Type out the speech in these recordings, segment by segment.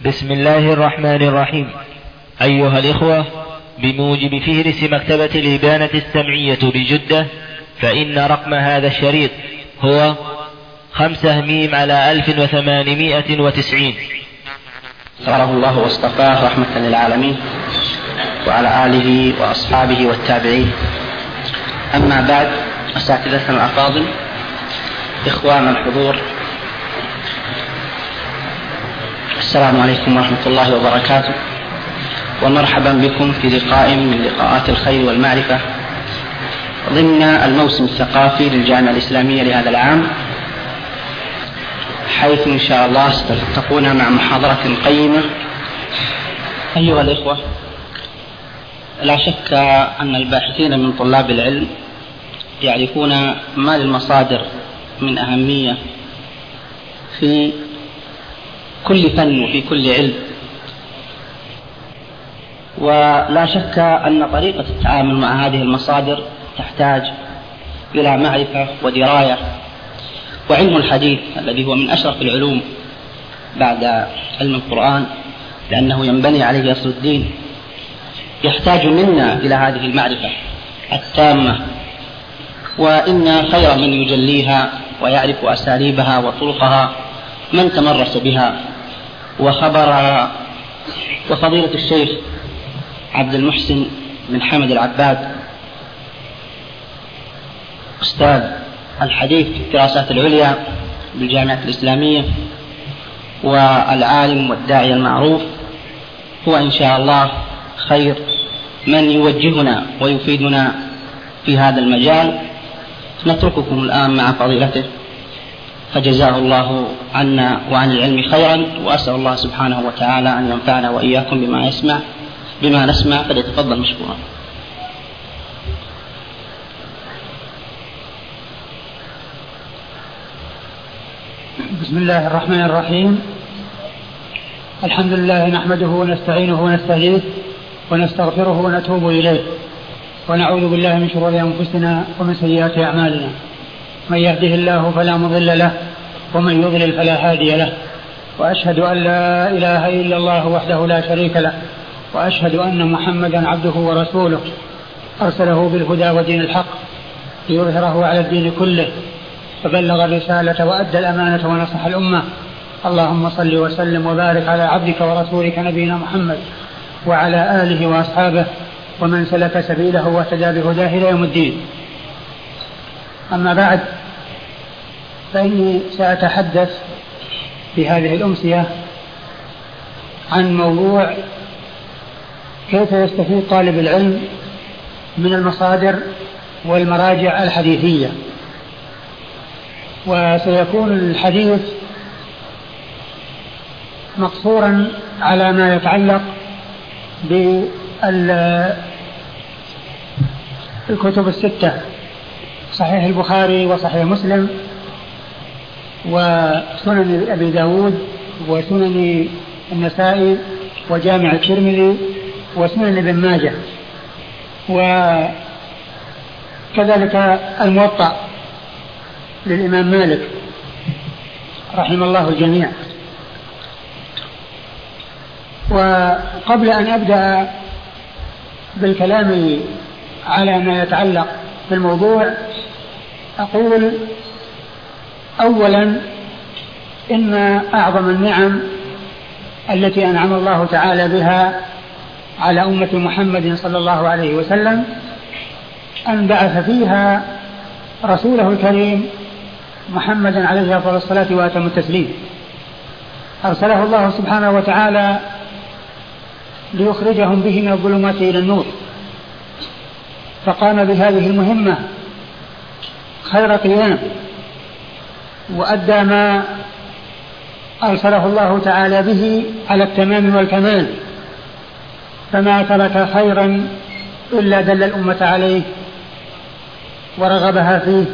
بسم الله الرحمن الرحيم. أيها الإخوة، بموجب فهرس مكتبة الإبانة السمعية بجدة، فإن رقم هذا الشريط هو 5 على 1890. اختاره الله واصطفاه رحمة للعالمين وعلى آله وأصحابه والتابعين. أما بعد، أساتذتنا الأفاضل، إخوان الحضور، السلام عليكم ورحمة الله وبركاته، ومرحبا بكم في لقاء من لقاءات الخير والمعرفة ضمن الموسم الثقافي للجامعة الإسلامية لهذا العام، حيث إن شاء الله ستلتقون مع محاضرة قيمة. أيها الإخوة، لا شك أن الباحثين من طلاب العلم يعرفون ما للمصادر من أهمية في كل فن وفي كل علم، ولا شك أن طريقة التعامل مع هذه المصادر تحتاج إلى معرفة ودراية. وعلم الحديث الذي هو من أشرف العلوم بعد علم القرآن، لأنه ينبني عليه أصل الدين، يحتاج منا إلى هذه المعرفة التامة، وإن خير من يجليها ويعرف أساليبها وطرقها من تمرس بها وخبرها. وفضيلة الشيخ عبد المحسن بن حمد العباد، أستاذ الحديث في الدراسات العليا بالجامعة الإسلامية والعالم والداعية المعروف، هو إن شاء الله خير من يوجهنا ويفيدنا في هذا المجال. نترككم الآن مع فضيلته، فجزاه الله عنا وعن العلم خيرا، وأسأل الله سبحانه وتعالى أن ينفعنا وإياكم بما نسمع، فليتفضل مشكورا. بسم الله الرحمن الرحيم. الحمد لله، نحمده ونستعينه ونستهديه ونستغفره ونتوب إليه، ونعوذ بالله من شرور أنفسنا ومن سيئات أعمالنا. من يهده الله فلا مضل له، ومن يضلل فلا هادي له، وأشهد أن لا إله إلا الله وحده لا شريك له، وأشهد أن محمدا عبده ورسوله، أرسله بالهدى ودين الحق ليظهره على الدين كله، فبلغ الرسالة وأدى الأمانة ونصح الأمة. اللهم صل وسلم وبارك على عبدك ورسولك نبينا محمد وعلى آله وأصحابه ومن سلك سبيله واهتدى بهداه إلى يوم الدين. أما بعد، فإني سأتحدث في هذه الأمسية عن موضوع كيف يستفيد طالب العلم من المصادر والمراجع الحديثية. وسيكون الحديث مقصورا على ما يتعلق بالكتب الستة: صحيح البخاري وصحيح مسلم وسنن أبي داود وسنن النسائي وجامع الترمذي وسنن ابن ماجه، وكذلك الموطأ للإمام مالك رحمه الله الجميع. وقبل أن أبدأ بالكلام على ما يتعلق بالموضوع، أقول أولا إن أعظم النعم التي أنعم الله تعالى بها على أمة محمد صلى الله عليه وسلم أن بعث فيها رسوله الكريم محمدا عليه أفضل الصلاة وأتم التسليم. أرسله الله سبحانه وتعالى ليخرجهم به من الظلمات إلى النور، فقام بهذه المهمة خير قيام، وأدى ما أرسله الله تعالى به على التمام والكمال، فما ترك خيرا إلا دل الأمة عليه ورغبها فيه،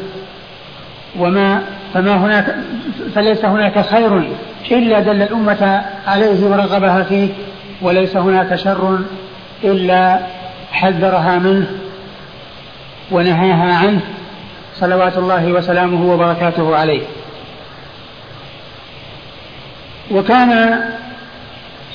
فليس هناك خير إلا دل الأمة عليه ورغبها فيه، وليس هناك شر إلا حذرها منه ونهاها عنه، صلوات الله وسلامه وبركاته عليه. وكان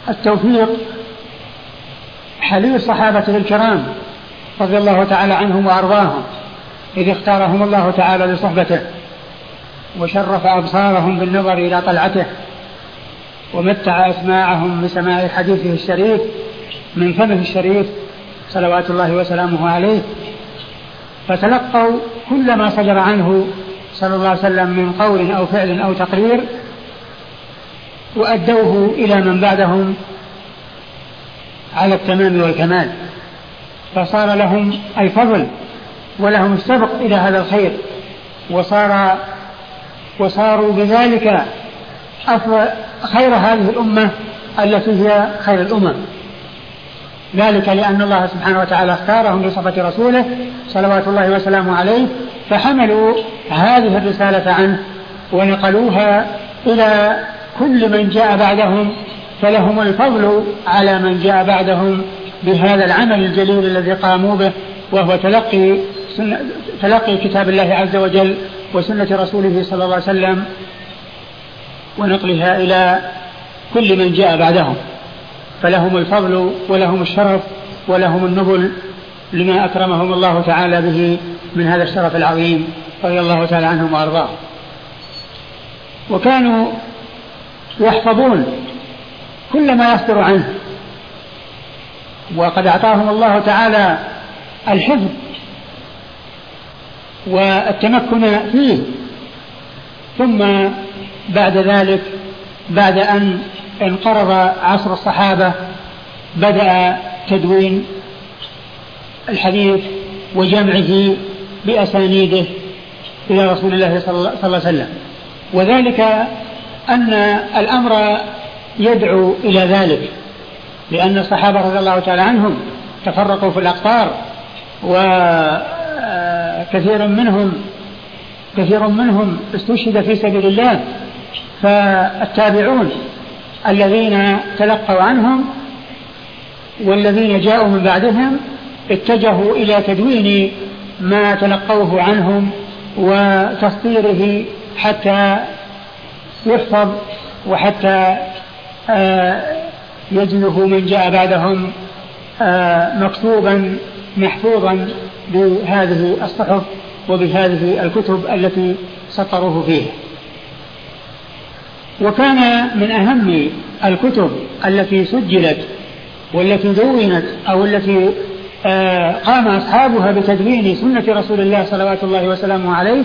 التوفيق حلي الصحابة الكرام رضي الله تعالى عنهم وأرضاهم، إذ اختارهم الله تعالى لصحبته وشرف أبصارهم بالنظر إلى طلعته، ومتع أسماعهم بسماع حديثه الشريف من فمه الشريف صلوات الله وسلامه عليه، فتلقوا كل ما صدر عنه صلى الله عليه وسلم من قول أو فعل أو تقرير وأدوه إلى من بعدهم على التمام والكمال، فصار لهم الفضل ولهم السبق إلى هذا الخير، وصاروا بذلك خير هذه الأمة التي هي خير الأمم، ذلك لأن الله سبحانه وتعالى اختارهم لصحبة رسوله صلوات الله وسلامه عليه، فحملوا هذه الرسالة عنه ونقلوها إلى كل من جاء بعدهم، فلهم الفضل على من جاء بعدهم بهذا العمل الجليل الذي قاموا به، وهو تلقي كتاب الله عز وجل وسنة رسوله صلى الله عليه وسلم ونقلها إلى كل من جاء بعدهم، فلهم الفضل ولهم الشرف ولهم النبل لما أكرمهم الله تعالى به من هذا الشرف العظيم رضي الله تعالى عنهم وأرضاهم. وكانوا يحفظون كل ما يصدر عنه، وقد أعطاهم الله تعالى الحفظ والتمكن فيه. ثم بعد ذلك، بعد أن انقرض عصر الصحابة، بدأ تدوين الحديث وجمعه بأسانيده إلى رسول الله صلى الله عليه وسلم، وذلك أن الأمر يدعو إلى ذلك، لأن الصحابة رضي الله تعالى عنهم تفرقوا في الأقطار، وكثير منهم استشهد في سبيل الله، فالتابعون الذين تلقوا عنهم والذين جاءوا من بعدهم اتجهوا إلى تدوين ما تلقوه عنهم وتسطيره حتى يحفظ، وحتى يجده من جاء بعدهم مكتوبا محفوظا بهذه الصحف وبهذه الكتب التي سطروه فيها. وكان من أهم الكتب التي سجلت والتي دونت أو التي قام أصحابها بتدوين سنة رسول الله صلوات الله وسلامه عليه،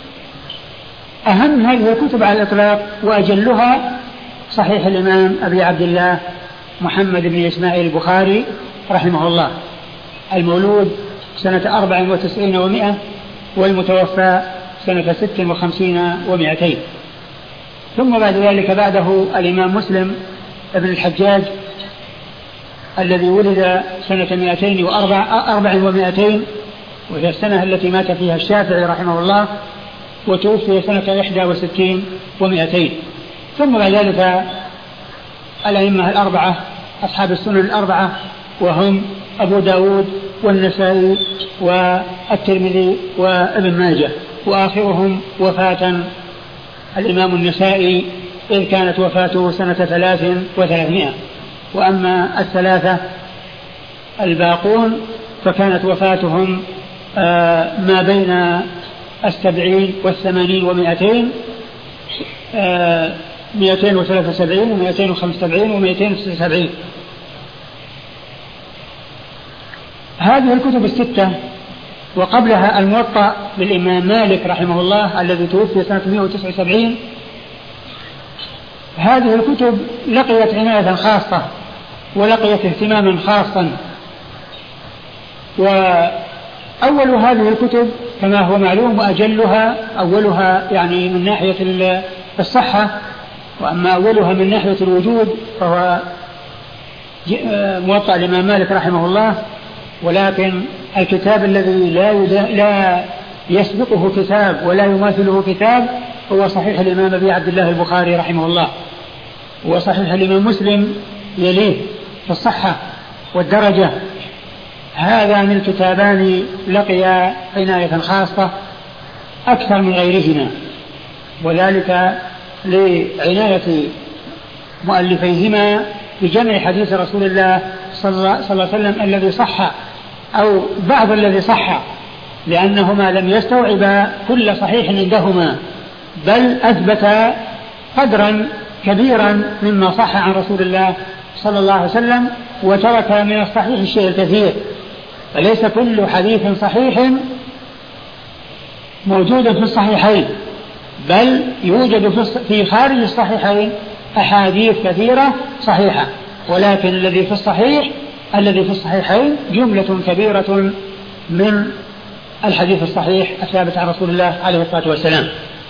أهم هذه الكتب على الإطلاق وأجلها صحيح الإمام أبي عبد الله محمد بن إسماعيل البخاري رحمه الله، المولود سنة 94 و100 والمتوفى سنة 56 و200. ثم بعد ذلك بعده الإمام مسلم ابن الحجاج الذي ولد سنة 204 و200، وهي السنة التي مات فيها الشافعي رحمه الله، وتوفي سنة 61 و200. ثم بعد ذلك الأئمة الأربعة أصحاب السنن الأربعة، وهم أبو داود والنسائي والترمذي وابن ماجه، وآخرهم وفاة الإمام النسائي إذ كانت وفاته سنة 300. وأما الثلاثة الباقون فكانت وفاتهم ما بين 70 و80 و200، 273 و275 و276. هذه الكتب الستة، وقبلها الموطأ للإمام مالك رحمه الله الذي توفي سنة 179. هذه الكتب لقيت عناية خاصة ولقيت اهتماما خاصا. وأول هذه الكتب كما هو معلوم وأجلها أولها يعني من ناحية الصحة، وأما أولها من ناحية الوجود فهو موطأ الإمام مالك رحمه الله. ولكن الكتاب الذي لا يسبقه كتاب ولا يماثله كتاب هو صحيح الإمام أبي عبد الله البخاري رحمه الله، وصحيح الإمام مسلم يليه في الصحة والدرجة. هذان الكتابان لقيا عناية خاصة أكثر من غيرهما، وذلك لعناية مؤلفيهما بجمع حديث رسول الله صلى الله عليه وسلم الذي صح أو بعض الذي صح، لأنهما لم يستوعبا كل صحيح عندهما، بل أثبت قدرا كبيرا مما صح عن رسول الله صلى الله عليه وسلم، وترك من الصحيح الشيء الكثير. فليس كل حديث صحيح موجود في الصحيحين، بل يوجد في خارج الصحيحين أحاديث كثيرة صحيحة، ولكن الذي في الصحيحين جملة كبيرة من الحديث الصحيح الثابت عن رسول الله عليه الصلاة والسلام.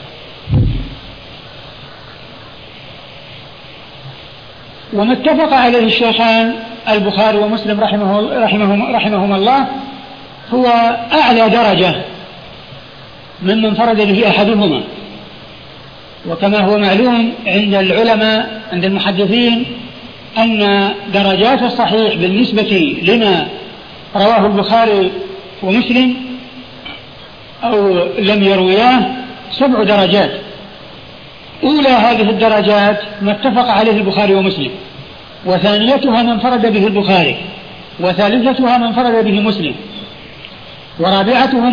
وما اتفق عليه الشيخان البخاري ومسلم رحمهما الله هو أعلى درجة ممن انفرد به أحدهما. وكما هو معلوم عند العلماء عند المحدثين أن درجات الصحيح بالنسبة لما رواه البخاري ومسلم أو لم يروياه 7 درجات. أولى هذه الدرجات ما اتفق عليه البخاري ومسلم، وثانيتها من انفرد به البخاري، وثالثتها من انفرد به مسلم، ورابعتها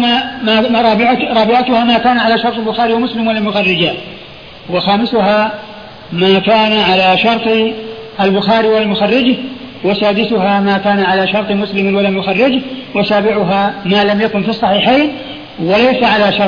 ما كان على شرط البخاري ومسلم ولم يخرجاه، وخامسها ما كان على شرط البخاري ولم يخرجه، وسادسها ما كان على شرط مسلم ولم يخرجه، وسابعها ما لم يكن في الصحيحين وليس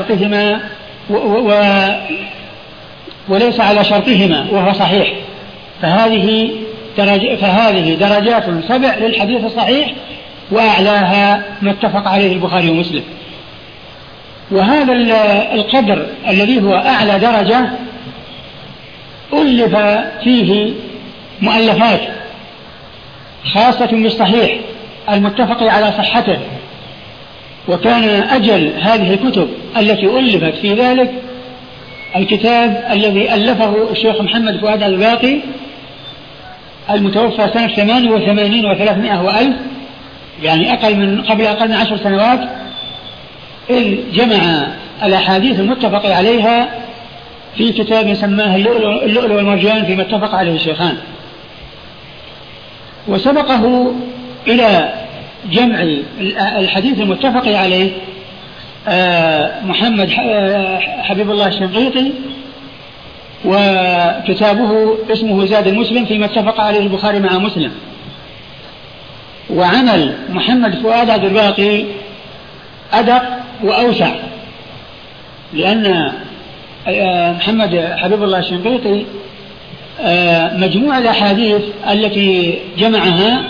على شرطهما وهو صحيح. فهذه درجات 7 للحديث الصحيح، وأعلاها ما اتفق عليه البخاري ومسلم. وهذا القدر الذي هو أعلى درجة ألف فيه مؤلفات خاصة بالصحيح المتفق على صحته، وكان أجل هذه الكتب التي ألفت في ذلك الكتاب الذي ألفه الشيخ محمد فؤاد الباقي المتوفى سنة 88 و300 وألف، يعني قبل أقل من 10 سنوات، إذ جمع الأحاديث المتفق عليها في كتاب سماه اللؤلؤ والمرجان فيما اتفق عليه الشيخان. وسبقه إلى جمع الحديث المتفق عليه محمد حبيب الله الشنقيطي، وكتابه اسمه زاد المسلم فيما اتفق عليه البخاري مع مسلم. وعمل محمد فؤاد عبد الباقي أدق وأوسع، لأن محمد حبيب الله الشنقيطي مجموع الأحاديث التي جمعها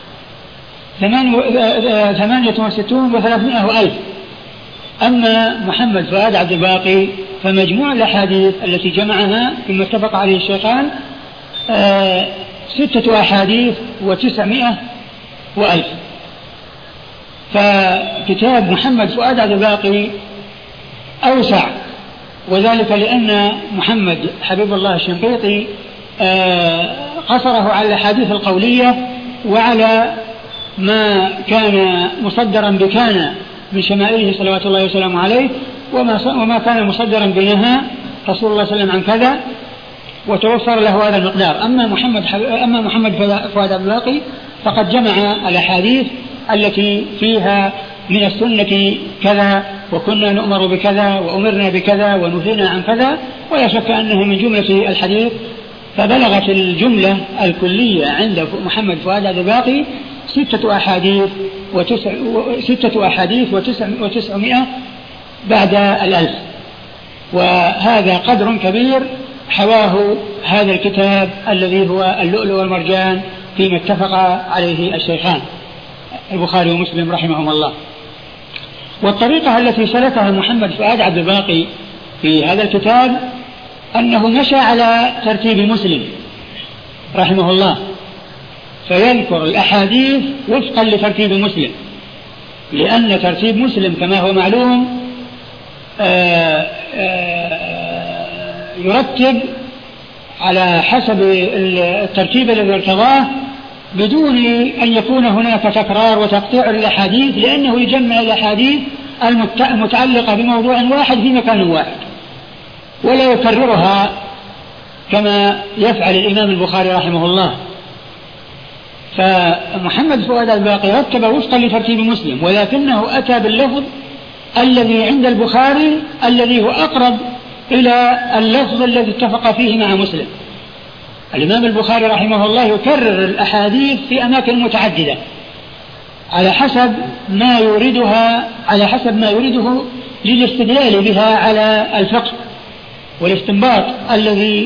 68 و300 وألف. أما محمد فؤاد عبد الباقي فمجموع الأحاديث التي جمعها فيما اتفق عليه الشيخان 6 أحاديث و900 وألف. فكتاب محمد فؤاد عبد الباقي أوسع، وذلك لأن محمد حبيب الله الشنقيطي قصره على الأحاديث القولية وعلى ما كان مصدرا بكان من شمائله صلوات الله وسلامه عليه، وما كان مصدرا بنهى رسول الله صلى الله عليه وسلم عن كذا، وتوفر له هذا المقدار. أما محمد فؤاد عبد الباقي فقد جمع الأحاديث التي فيها من السنة كذا، وكنا نؤمر بكذا، وأمرنا بكذا، ونهينا عن كذا، ولا شك أنه من جملة الحديث. فبلغت الجملة الكلية عند محمد فؤاد عبد الباقي 6 أحاديث و900 بعد 1000. وهذا قدر كبير حواه هذا الكتاب الذي هو اللؤلؤ والمرجان فيما اتفق عليه الشيخان البخاري ومسلم رحمهم الله. والطريقة التي سلكها محمد فؤاد عبد الباقي في هذا الكتاب أنه مشى على ترتيب مسلم رحمه الله، فيذكر الأحاديث وفقا لترتيب مسلم، لأن ترتيب مسلم كما هو معلوم يرتب على حسب الترتيب الذي ارتضاه بدون أن يكون هناك تكرار وتقطيع للأحاديث، لأنه يجمع الأحاديث المتعلقة بموضوع واحد في مكان واحد ولا يكررها كما يفعل الإمام البخاري رحمه الله. فمحمد فؤاد الباقي رتب وفقا لترتيب مسلم، ولكنه أتى باللفظ الذي عند البخاري الذي هو أقرب إلى اللفظ الذي اتفق فيه مع مسلم. الإمام البخاري رحمه الله يكرر الأحاديث في أماكن متعددة على حسب ما يريده للاستدلال بها على الفقه والاستنباط الذي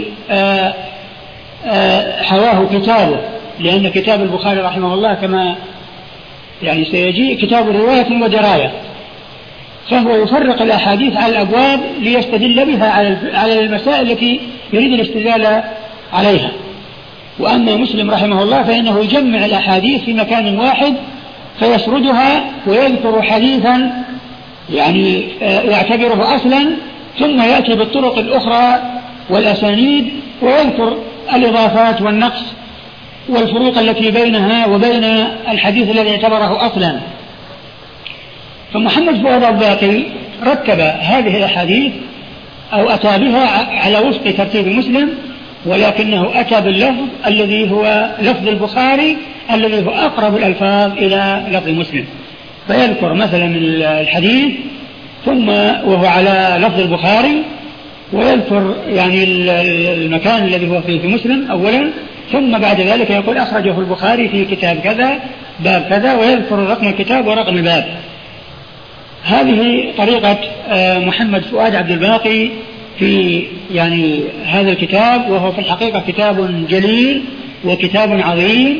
حواه كتابه، لأن كتاب البخاري رحمه الله كما يعني سيجي كتاب رواية ودراية، فهو يفرق الأحاديث على الأبواب ليستدل بها على المسائل التي يريد الاستدلال عليها. وأما مسلم رحمه الله فإنه يجمع الأحاديث في مكان واحد فيسردها ويذكر حديثا يعني يعتبره أصلا، ثم يأتي بالطرق الأخرى والأسانيد ويذكر الإضافات والنقص والفروق التي بينها وبين الحديث الذي اعتبره أصلا. فمحمد فؤاد الباقي رتب هذه الأحاديث أو أتى بها على وفق ترتيب مسلم، ولكنه أتى باللفظ الذي هو لفظ البخاري الذي هو أقرب الألفاظ إلى لفظ مسلم، فيذكر مثلا الحديث ثم وهو على لفظ البخاري، ويذكر يعني المكان الذي هو فيه في مسلم أولا، ثم بعد ذلك يقول أخرجه البخاري في كتاب كذا باب كذا، ويذكر رقم الكتاب ورقم الباب. هذه طريقة محمد فؤاد عبد الباقي في يعني هذا الكتاب، وهو في الحقيقة كتاب جليل وكتاب عظيم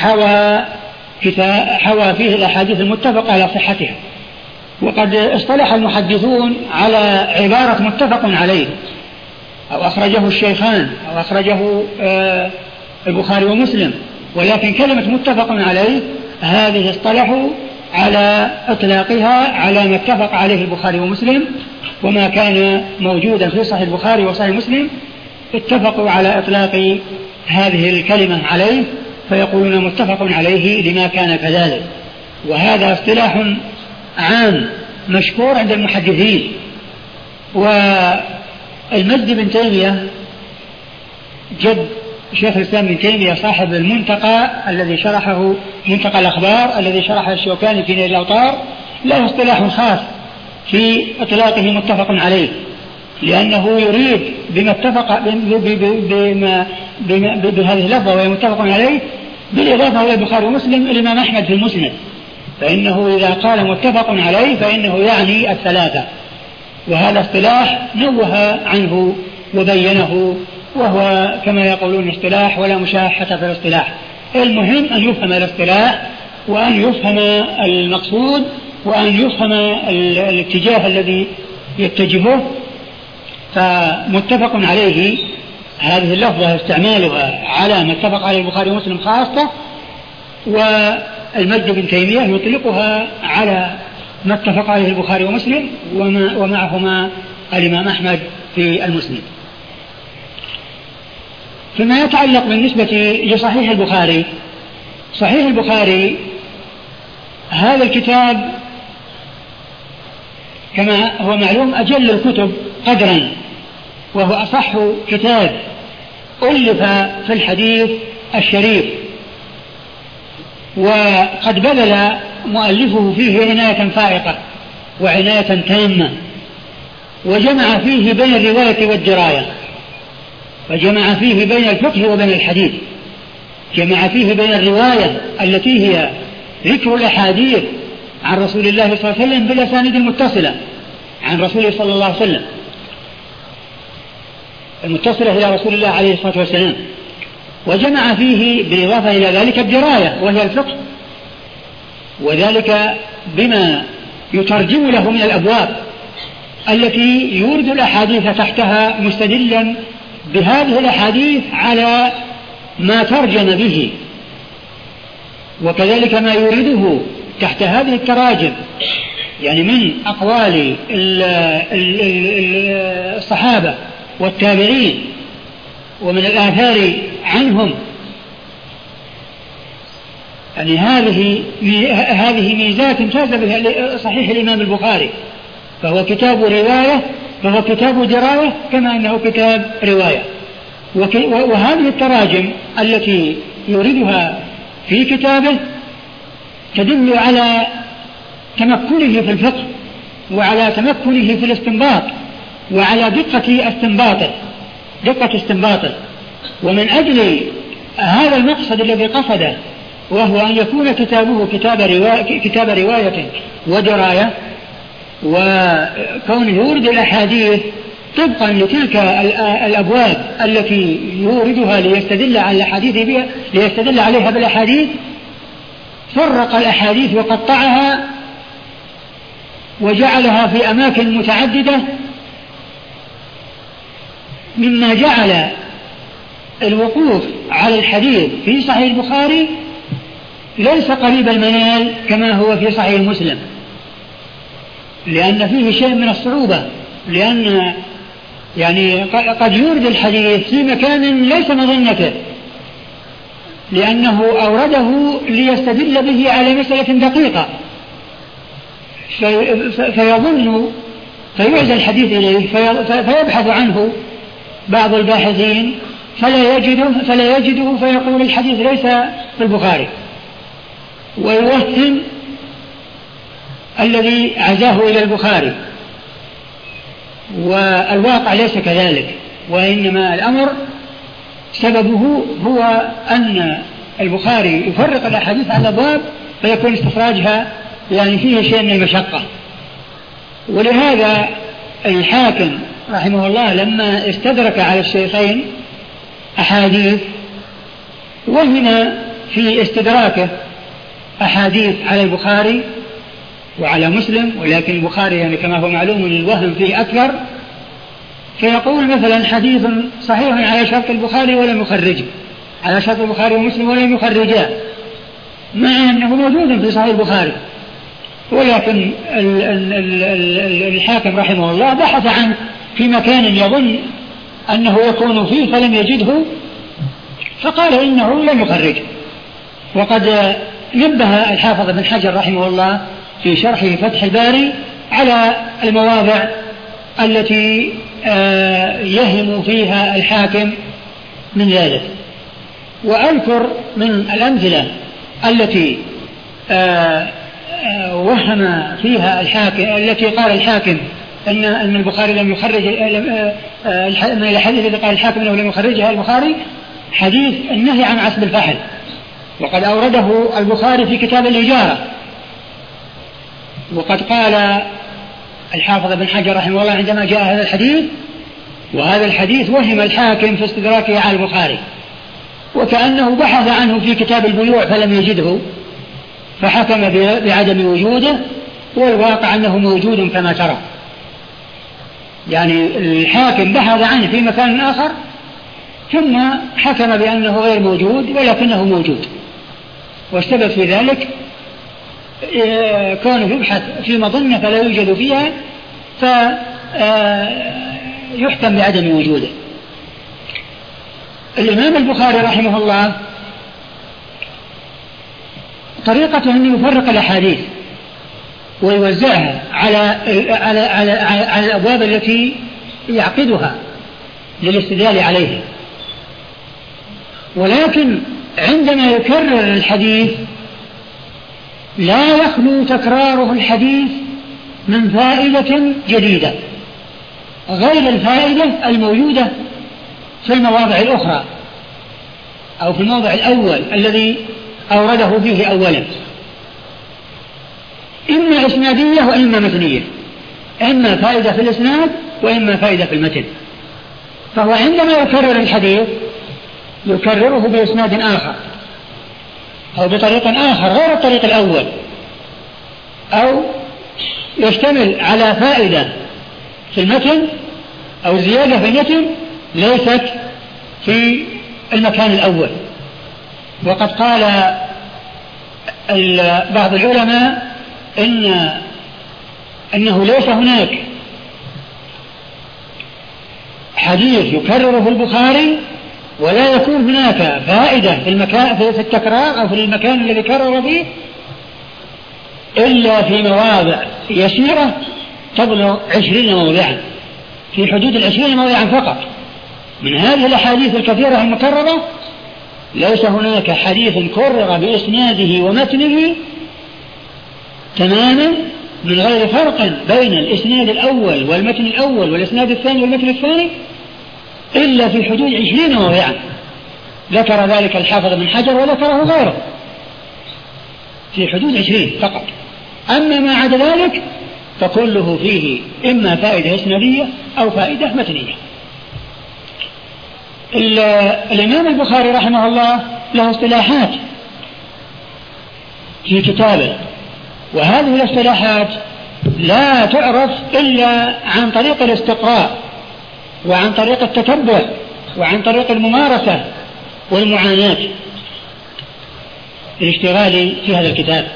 حوى فيه الأحاديث المتفق على صحتها. وقد اصطلح المحدثون على عبارة متفق عليه أو أخرجه الشيخان أو أخرجه البخاري ومسلم، ولكن كلمة متفق عليه هذه اصطلحوا على إطلاقها على ما اتفق عليه البخاري ومسلم، وما كان موجودا في صحيح البخاري وصحيح مسلم اتفقوا على إطلاق هذه الكلمة عليه، فيقولون متفق عليه لما كان كذلك. وهذا اصطلاح عام مشهور عند المحدثين. والمجد بن تيمية جد شيخ الإسلام بن تيمية صاحب المنتقى الذي شرحه منتقى الأخبار الذي شرحه الشوكاني في نيل الأوطار له اصطلاح خاص في إطلاقه متفق عليه، لأنه يريد بما اتفق بهذه اللفظة وهي متفق عليه بالإضافة إلى البخاري ومسلم الإمام أحمد في المسند، فإنه إذا قال متفق عليه فإنه يعني الثلاثة. وهذا اصطلاح نوه عنه وبينه، وهو كما يقولون اصطلاح ولا مشاحة في الاصطلاح. المهم أن يفهم الاصطلاح وأن يفهم المقصود وأن يفهم الاتجاه الذي يتجهه. فمتفق عليه هذه اللفظة استعمالها على ما اتفق عليه البخاري ومسلم خاصة، والمجد بن تيمية يطلقها على ما اتفق عليه البخاري ومسلم ومعهما الإمام أحمد في المسند. فيما يتعلق بالنسبة لصحيح البخاري، صحيح البخاري هذا الكتاب كما هو معلوم أجل الكتب قدرا، وهو أصح كتاب ألف في الحديث الشريف، وقد بذل مؤلفه فيه عناية فائقة وعناية تامة، وجمع فيه بين الرواية والدراية، وجمع فيه بين الفقه وبين الحديث، جمع فيه بين الرواية التي هي ذكر الأحاديث عن رسول الله صلى الله عليه وسلم بالأسانيد المتصلة عن رسوله صلى الله عليه وسلم المتصلة إلى رسول الله عليه الصلاة والسلام، وجمع فيه بالإضافة إلى ذلك الدراية وهي الفقه، وذلك بما يترجم له من الأبواب التي يورد الأحاديث تحتها مستدلا بهذه الأحاديث على ما ترجم به، وكذلك ما يورده تحت هذه التراجم يعني من أقوال الصحابة والتابعين ومن الآثار عنهم. يعني هذه ميزات امتاز بها صحيح الإمام البخاري، فهو كتاب رواية، فهو كتاب دراية كما أنه كتاب رواية. وهذه التراجم التي يوردها في كتابه تدل على تمكنه في الفقه وعلى تمكنه في الاستنباط وعلى دقة استنباطه. ومن أجل هذا المقصد الذي قصده، وهو أن يكون كتابه كتاب رواية ودراية، وكونه يورد الأحاديث طبقا لتلك الأبواب التي يوردها ليستدل عليها بالأحاديث، فرق الأحاديث وقطعها وجعلها في أماكن متعددة، مما جعل الوقوف على الحديث في صحيح البخاري ليس قريب المنال كما هو في صحيح مسلم، لأن فيه شيء من الصعوبة، لأن يعني قد يورد الحديث في مكان ليس مظنته، لأنه أورده ليستدل به على مسألة دقيقة، فيظن فيعزى الحديث إليه فيبحث عنه بعض الباحثين فلا يجده فيقول الحديث ليس في البخاري، ويوهم الذي عزاه إلى البخاري، والواقع ليس كذلك، وإنما الأمر سببه هو أن البخاري يفرق الأحاديث على الأبواب فيكون استخراجها يعني فيه شيء من المشقة. ولهذا الحاكم رحمه الله لما استدرك على الشيخين أحاديث، وهم في استدراكه أحاديث على البخاري وعلى مسلم، ولكن البخاري يعني كما هو معلوم الوهم فيه أكثر، فيقول مثلا حديث صحيح على شرط البخاري ولم يخرجه، على شرط البخاري ومسلم ولم يخرجاه، مع أنه موجود في صحيح البخاري، ولكن الحاكم رحمه الله بحث عنه في مكان يظن أنه يكون فيه فلم يجده، فقال إنه لم يخرجه. وقد نبه الحافظ بن حجر رحمه الله في شرحه فتح الباري على المواضع التي يهم فيها الحاكم من ذلك. وأذكر من الأمثلة التي وهم فيها الحاكم، التي قال الحاكم أن البخاري لم يخرج، من الحديث الذي قال الحاكم أنه لم يخرجها البخاري حديث النهي عن عصب الفحل، وقد أورده البخاري في كتاب الإجارة. وقد قال الحافظ بن حجر رحمه الله عندما جاء هذا الحديث، وهذا الحديث وهم الحاكم في استدراكه على البخاري، وكأنه بحث عنه في كتاب البيوع فلم يجده فحكم بعدم وجوده، والواقع أنه موجود كما ترى. يعني الحاكم بحث عنه في مكان آخر ثم حكم بأنه غير موجود ولكنه موجود، والسبب في ذلك كونه يبحث في مظنة فلا يوجد فيها فيحكم بعدم وجوده. الإمام البخاري رحمه الله طريقته أن يفرق الأحاديث ويوزعها على الأبواب التي يعقدها للاستدلال عليها، ولكن عندما يكرر الحديث لا يخلو تكراره الحديث من فائدة جديدة غير الفائدة الموجودة في المواضع الأخرى أو في الموضع الأول الذي أورده فيه أولا، إما إسنادية وإما متنية، إما فائدة في الإسناد وإما فائدة في المتن. فهو عندما يكرر الحديث يكرره بإسناد آخر أو بطريق آخر غير الطريق الأول، أو يشتمل على فائدة في المتن أو زيادة في المتن ليست في المكان الأول. وقد قال بعض العلماء إنه ليس هناك حديث يكرره البخاري ولا يكون هناك فائدة في المكان في التكرار أو في المكان الذي كرر فيه إلا في مواضع يسيرة تبلغ 20 موضعا، في حدود 20 موضعا فقط. من هذه الأحاديث الكثيرة المكررة ليس هناك حديث كرر بإسناده ومتنه تماما من غير فرق بين الإسناد الأول والمتن الأول والإسناد الثاني والمتن الثاني إلا في حدود 20 موضعا، ذكر ذلك الحافظ بن حجر وذكره غيره في حدود 20 فقط. أما ما عدا ذلك فكله فيه إما فائدة إسنادية أو فائدة متنية. الإمام البخاري رحمه الله له اصطلاحات في كتابه، وهذه الاصطلاحات لا تعرف إلا عن طريق الاستقراء وعن طريق التتبع وعن طريق الممارسة والمعاناة الاشتغال في هذا الكتاب.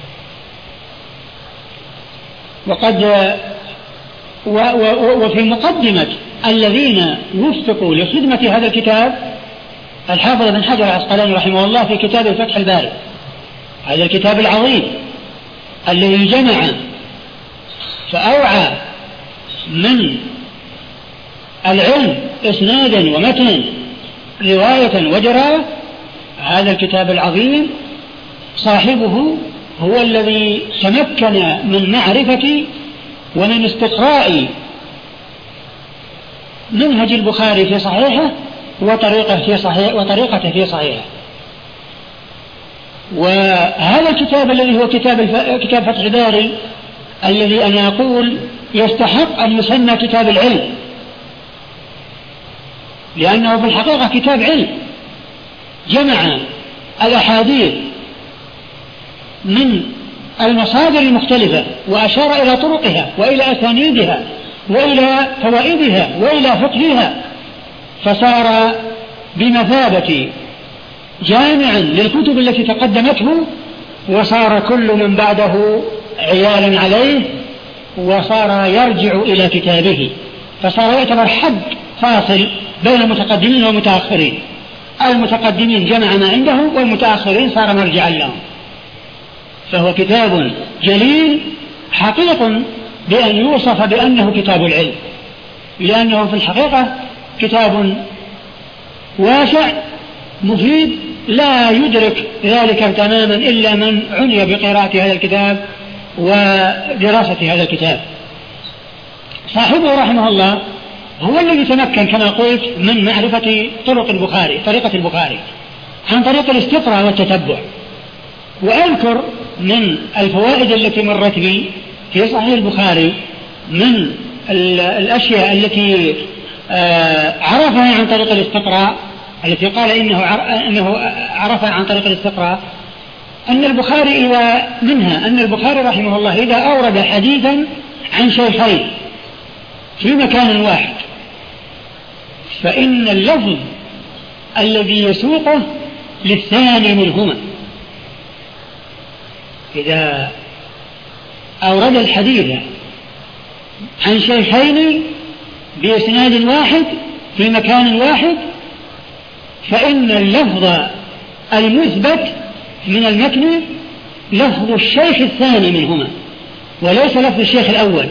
وفي مقدمة الذين وفقوا لخدمة هذا الكتاب الحافظ بن حجر العسقلاني رحمه الله في كتاب فتح الباري، هذا الكتاب العظيم الذي جمع فأوعى من العلم إسنادا ومتنا رواية ودراية. هذا الكتاب العظيم صاحبه هو الذي تمكن من معرفة ومن استقراء منهج البخاري في صحيحه وطريقته في صحيحه. وهذا الكتاب الذي هو كتاب فتح الباري الذي أنا أقول يستحق أن يسمى كتاب العلم، لأنه في الحقيقة كتاب علم جمع الأحاديث من المصادر المختلفة وأشار إلى طرقها وإلى أسانيدها وإلى فوائدها وإلى فقهها، فصار بمثابة جامعا للكتب التي تقدمته، وصار كل من بعده عيالا عليه وصار يرجع إلى كتابه، فصار يعتبر حد فاصل بين المتقدمين والمتأخرين. المتقدمين جمع ما عندهم والمتأخرين صار مرجعا لهم. فهو كتاب جليل حقيق بأن يوصف بأنه كتاب العلم، لأنه في الحقيقة كتاب واسع مفيد لا يدرك ذلك تماما إلا من عني بقراءة هذا الكتاب ودراسة هذا الكتاب. صاحبه رحمه الله هو الذي تمكن كما قلت من معرفة طريقة البخاري عن طريق الاستقراء والتتبع. وأذكر من الفوائد التي مرت بي في صحيح البخاري من الأشياء التي عرفها عن طريق الاستقراء، التي قال إنه عرفها عن طريق الاستقراء، أن البخاري رحمه الله إذا أورد حديثا عن شيخين في مكان واحد فإن اللفظ الذي يسوقه للثاني منهما. إذا أورد الحديث عن شيخين بإسناد واحد في مكان واحد فإن اللفظ المثبت من المتن لفظ الشيخ الثاني منهما وليس لفظ الشيخ الأول.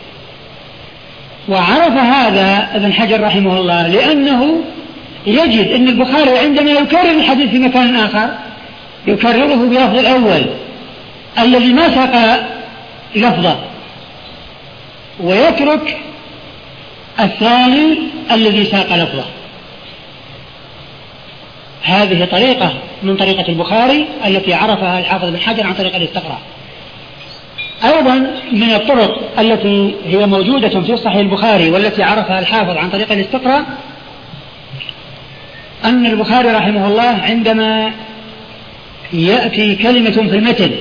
وعرف هذا ابن حجر رحمه الله لأنه يجد أن البخاري عندما يكرر الحديث في مكان آخر يكرره بلفظ الأول الذي ما ساق لفظه ويترك الثاني الذي ساق لفظه. هذه طريقة من طريقة البخاري التي عرفها الحافظ بن حجر عن طريق الاستقراء. أيضا من الطرق التي هي موجودة في صحيح البخاري والتي عرفها الحافظ عن طريق الاستقراء أن البخاري رحمه الله عندما يأتي كلمة في المتن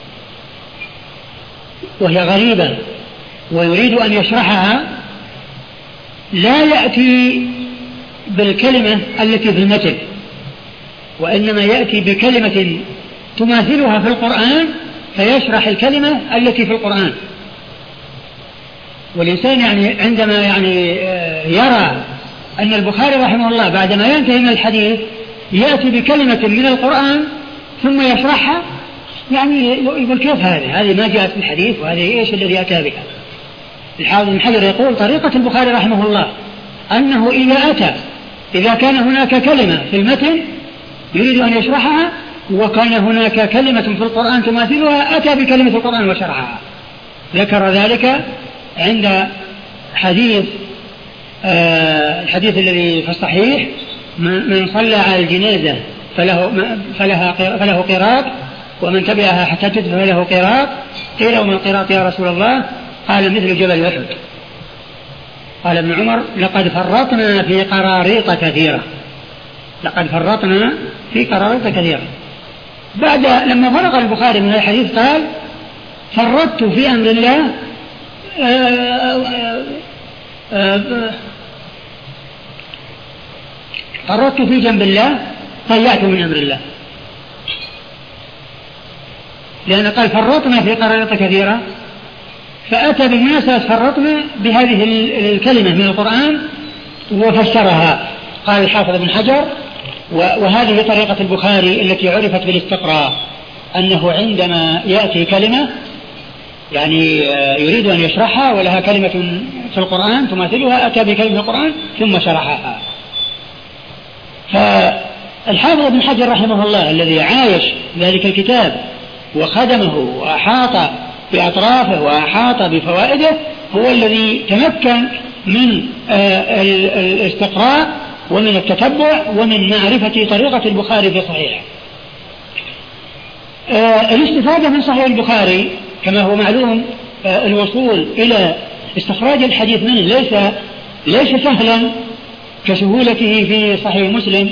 وهي غريبة ويريد أن يشرحها لا يأتي بالكلمة التي في المتن، وإنما يأتي بكلمة تماثلها في القرآن فيشرح الكلمة التي في القرآن. والإنسان عندما يرى أن البخاري رحمه الله بعدما ينتهي من الحديث يأتي بكلمة من القرآن ثم يشرحها يقول كيف هذه ما جاءت في الحديث وهذه إيش الذي أتى بها. الحافظ بن حجر يقول طريقة البخاري رحمه الله أنه إذا كان هناك كلمة في المتن يريد أن يشرحها وكان هناك كلمة في القرآن تماثلها أتى بكلمة القرآن وشرحها. ذكر ذلك عند الحديث الذي في الصحيح: من صلى على الجنازة فله قيراط، ومن تبعها حتى تدفن فله قيراط. قيل: وما القيراط يا رسول الله؟ قال: مثل جبل أحد. قال ابن عمر: لقد فرطنا في قراريط كثيرة. لقد فرطنا في قراريط كثيرة. بعد لما فرغ البخاري من الحديث قال: فرطت في أمر الله فرطت في جنب الله ضيعت من أمر الله. لأن قال: فرطنا في قراريط كثيرة، فأتى بالمناسبة فرطنا بهذه الكلمة من القرآن وفسرها. قال الحافظ ابن حجر: وهذه طريقة البخاري التي عرفت بالاستقراء، أنه عندما يأتي كلمة يعني يريد أن يشرحها ولها كلمة في القرآن تماثلها، أتى بكلمة القرآن ثم شرحها. فالحافظ ابن حجر رحمه الله الذي عايش ذلك الكتاب وخدمه وأحاط بأطرافه وأحاط بفوائده هو الذي تمكن من الاستقراء ومن التتبع ومن معرفة طريقة البخاري في صحيحه. الاستفادة من صحيح البخاري كما هو معلوم، الوصول إلى استخراج الحديث منه ليس سهلا كسهولته في صحيح مسلم.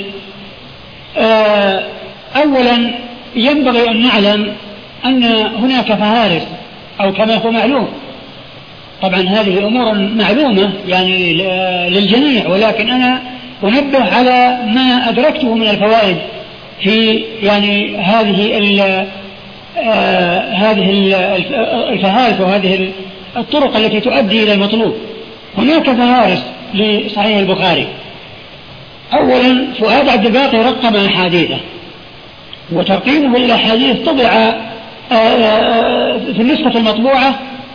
أولا ينبغي أن نعلم أن هناك فهارس، أو كما هو معلوم، طبعا هذه أمور معلومة يعني للجميع، ولكن أنا أنبه على ما أدركته من الفوائد في يعني هذه الفهارس وهذه الطرق التي تؤدي إلى المطلوب. هناك فهارس لصحيح البخاري. أولا فؤاد عبد الباقي رقم أحاديثه، وترقيمه للأحاديث طبع في النسخة المطبوعة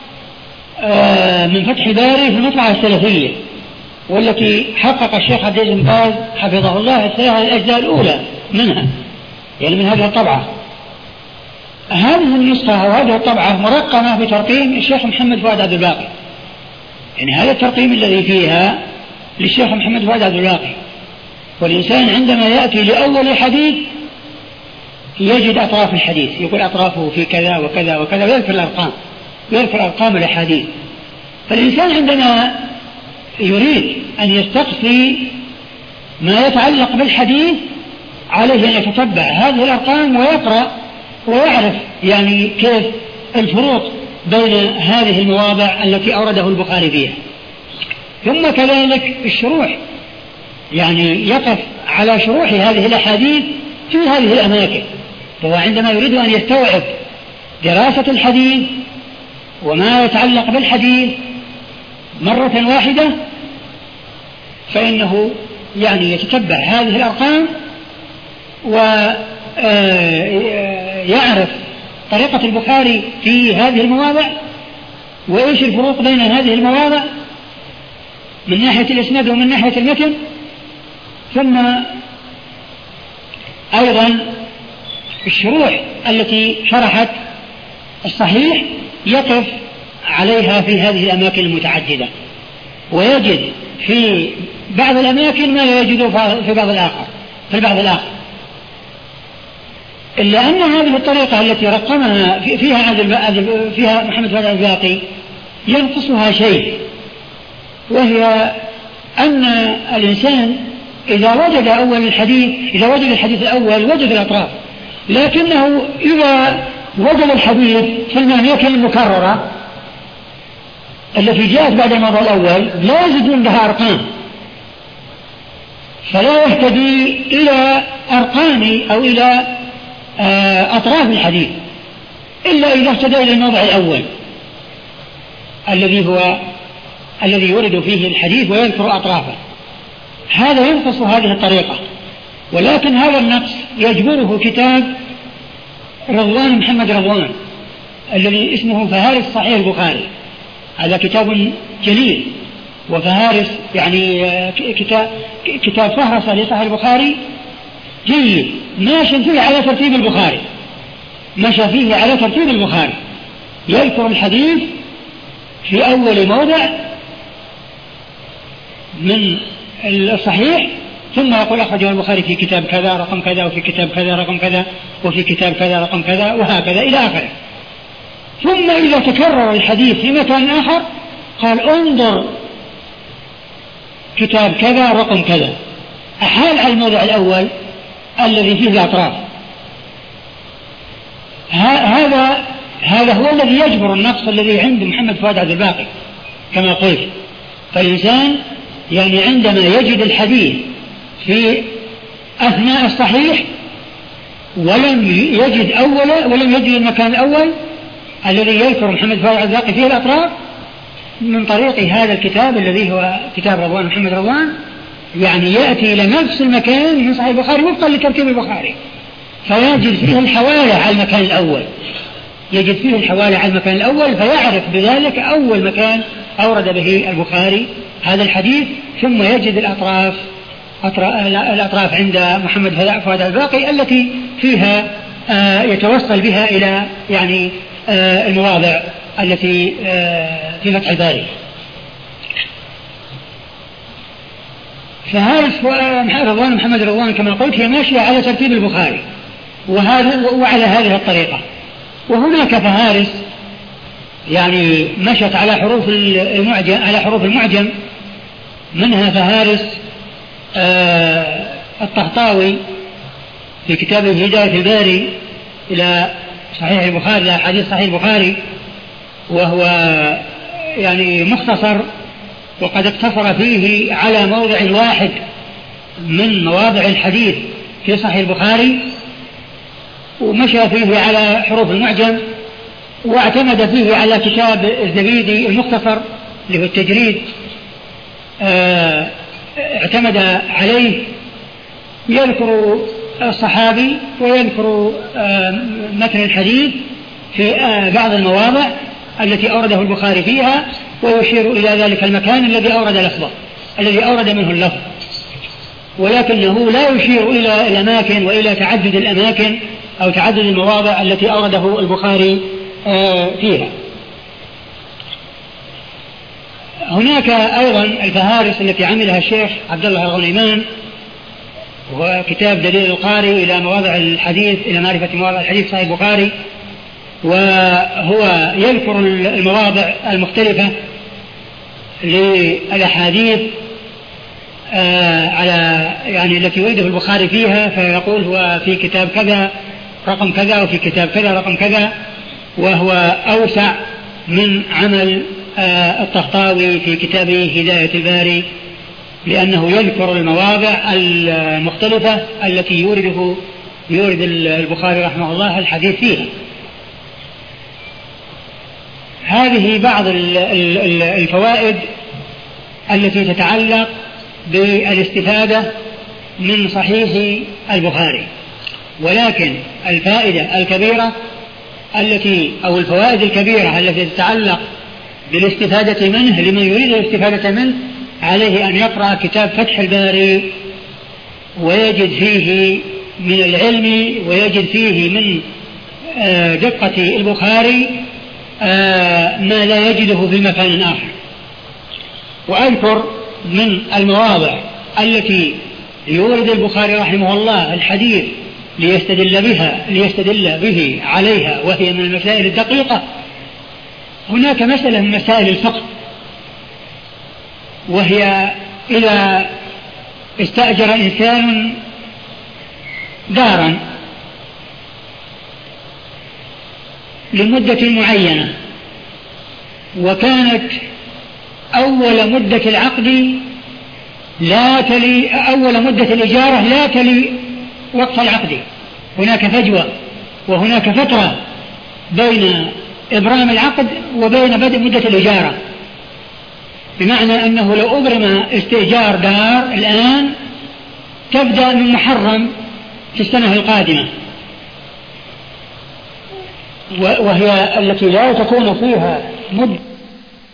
من فتح الباري في المطبعة السلفية، والتي حقق الشيخ عبد العزيز بن باز حفظه الله الأجزاء الأولى منها، يعني من هذه الطبعة. هذه النسخة وهذه الطبعة مرقمة بترقيم الشيخ محمد فؤاد عبد الباقي، يعني هذا الترقيم الذي فيها للشيخ محمد فؤاد عبد الباقي. والإنسان عندما يأتي لأول حديث يجد أطراف الحديث، يقول أطرافه في كذا وكذا وكذا، ويذكر أرقام الأحاديث. فالإنسان عندما يريد أن يستقصي ما يتعلق بالحديث عليه أن يتتبع هذه الأرقام ويقرأ ويعرف يعني كيف الفروق بين هذه المواضع التي أورده البخاري فيها. ثم كذلك الشروح، يعني يقف على شروح هذه الأحاديث في هذه الأماكن. فهو عندما يريد أن يستوعب دراسة الحديث وما يتعلق بالحديث مرة واحدة فإنه يعني يتتبع هذه الأرقام ويعرف طريقة البخاري في هذه المواضع وإيش الفروق بين هذه المواضع من ناحية الإسناد ومن ناحية المتن. ثم أيضا الشروح التي شرحت الصحيح يقف عليها في هذه الأماكن المتعددة، ويجد في بعض الأماكن ما لا يجده في البعض الآخر. إلا أن هذه الطريقة التي رقمها فيها محمد فؤاد الباقي ينقصها شيء، وهي أن الإنسان إذا وجد الحديث الأول وجد الأطراف، لكنه إذا وجد الحديث في الأماكن المكررة التي جاءت بعد الموضوع الأول لا يزيدون لها أرقام، فلا يهتدي إلى أرقام أو إلى أطراف الحديث إلا إذا اهتدى إلى الموضع الأول الذي يورد فيه الحديث ويذكر أطرافه. هذا ينقص هذه الطريقة، ولكن هذا النقص يجبره كتاب رضوان محمد رضوان الذي اسمه فهارس صحيح البخاري. هذا كتاب جليل وفهارس يعني كتاب فهرس لصحيح البخاري جيد ماشي فيه على ترتيب البخاري، مشى فيه على ترتيب البخاري، يذكر الحديث في أول موضع من الصحيح، ثم يقول أخرجه البخاري في كتاب كذا رقم كذا، وفي كتاب كذا رقم كذا، وفي كتاب كذا رقم كذا، وهكذا إلى آخره. ثم إذا تكرر الحديث في مكان آخر قال انظر كتاب كذا رقم كذا، أحال على الموضع الأول الذي فيه الأطراف. هذا هو الذي يجبر النقص الذي عند محمد فؤاد عبد الباقي كما قلت. فالإنسان يعني عندما يجد الحديث في أثناء الصحيح ولم يجد المكان الأول الذي يذكر محمد فؤاد عبد الباقي فيه الأطراف، من طريق هذا الكتاب الذي هو كتاب رضوان محمد رضوان، يعني يأتي إلى نفس المكان من صحيح البخاري وفقا لترتيب البخاري، فيجد فيه الحوالة على المكان الأول، يجد فيه الحوالة على المكان الأول، فيعرف بذلك أول مكان أورد به البخاري هذا الحديث، ثم يجد الأطراف عند محمد فؤاد الباقي التي فيها يتوصل بها إلى يعني المواضع التي في فتح الباري. رضوان محمد رضوان كما قلت هي ماشية على ترتيب البخاري وعلى هذه الطريقة. وهناك فهارس يعني مشت على حروف المعجم، منها فهارس الطهطاوي في كتابه هداية الباري إلى صحيح البخاري، إلى حديث صحيح البخاري، وهو يعني مختصر، وقد اقتصر فيه على موضع واحد من مواضع الحديث في صحيح البخاري، ومشى فيه على حروف المعجم، واعتمد فيه على كتاب الزبيدي المختصر اللي هو التجريد، اعتمد عليه، يذكر الصحابي ويذكر متن الحديث في بعض المواضع التي أورده البخاري فيها، ويشير إلى ذلك المكان الذي أورد لفظه، الذي أورد منه اللفظ، ولكنه لا يشير إلى الأماكن وإلى تعدد الأماكن أو تعدد المواضع التي أورده البخاري فيها. هناك أيضا الفهارس التي عملها الشيخ عبد الله الغنيمان، وكتاب دليل القاري إلى مواضع الحديث، إلى معرفة مواضع الحديث صحيح البخاري، وهو يذكر المواضع المختلفة للأحاديث على يعني التي يريده البخاري فيها، فيقول هو في كتاب كذا رقم كذا، وفي كتاب كذا رقم كذا، وهو أوسع من عمل الطهطاوي في كتابه هداية الباري، لأنه يذكر المواضع المختلفة التي يورد البخاري رحمه الله الحديث فيها. هذه بعض الفوائد التي تتعلق بالاستفادة من صحيح البخاري. ولكن الفائدة الكبيرة أو الفوائد الكبيرة التي تتعلق بالاستفادة منه لمن يريد الاستفادة منه، عليه أن يقرأ كتاب فتح الباري، ويجد فيه من العلم ويجد فيه من دقة البخاري ما لا يجده في مكان آخر. وأذكر من المواضع التي يورد البخاري رحمه الله الحديث ليستدل به عليها، وهي من المسائل الدقيقة. هناك مسألة من مسائل الفقه، وهي إذا استأجر إنسان دارا لمدة معينة، وكانت أول مدة العقد أول مدة الإجارة لا تلي وقت العقد، هناك فجوة وهناك فترة بين إبرام العقد وبين بدء مدة الإجارة، بمعنى أنه لو أبرم استئجار دار الآن تبدأ من محرم في السنة القادمة، وهي التي لا تكون فيها مدة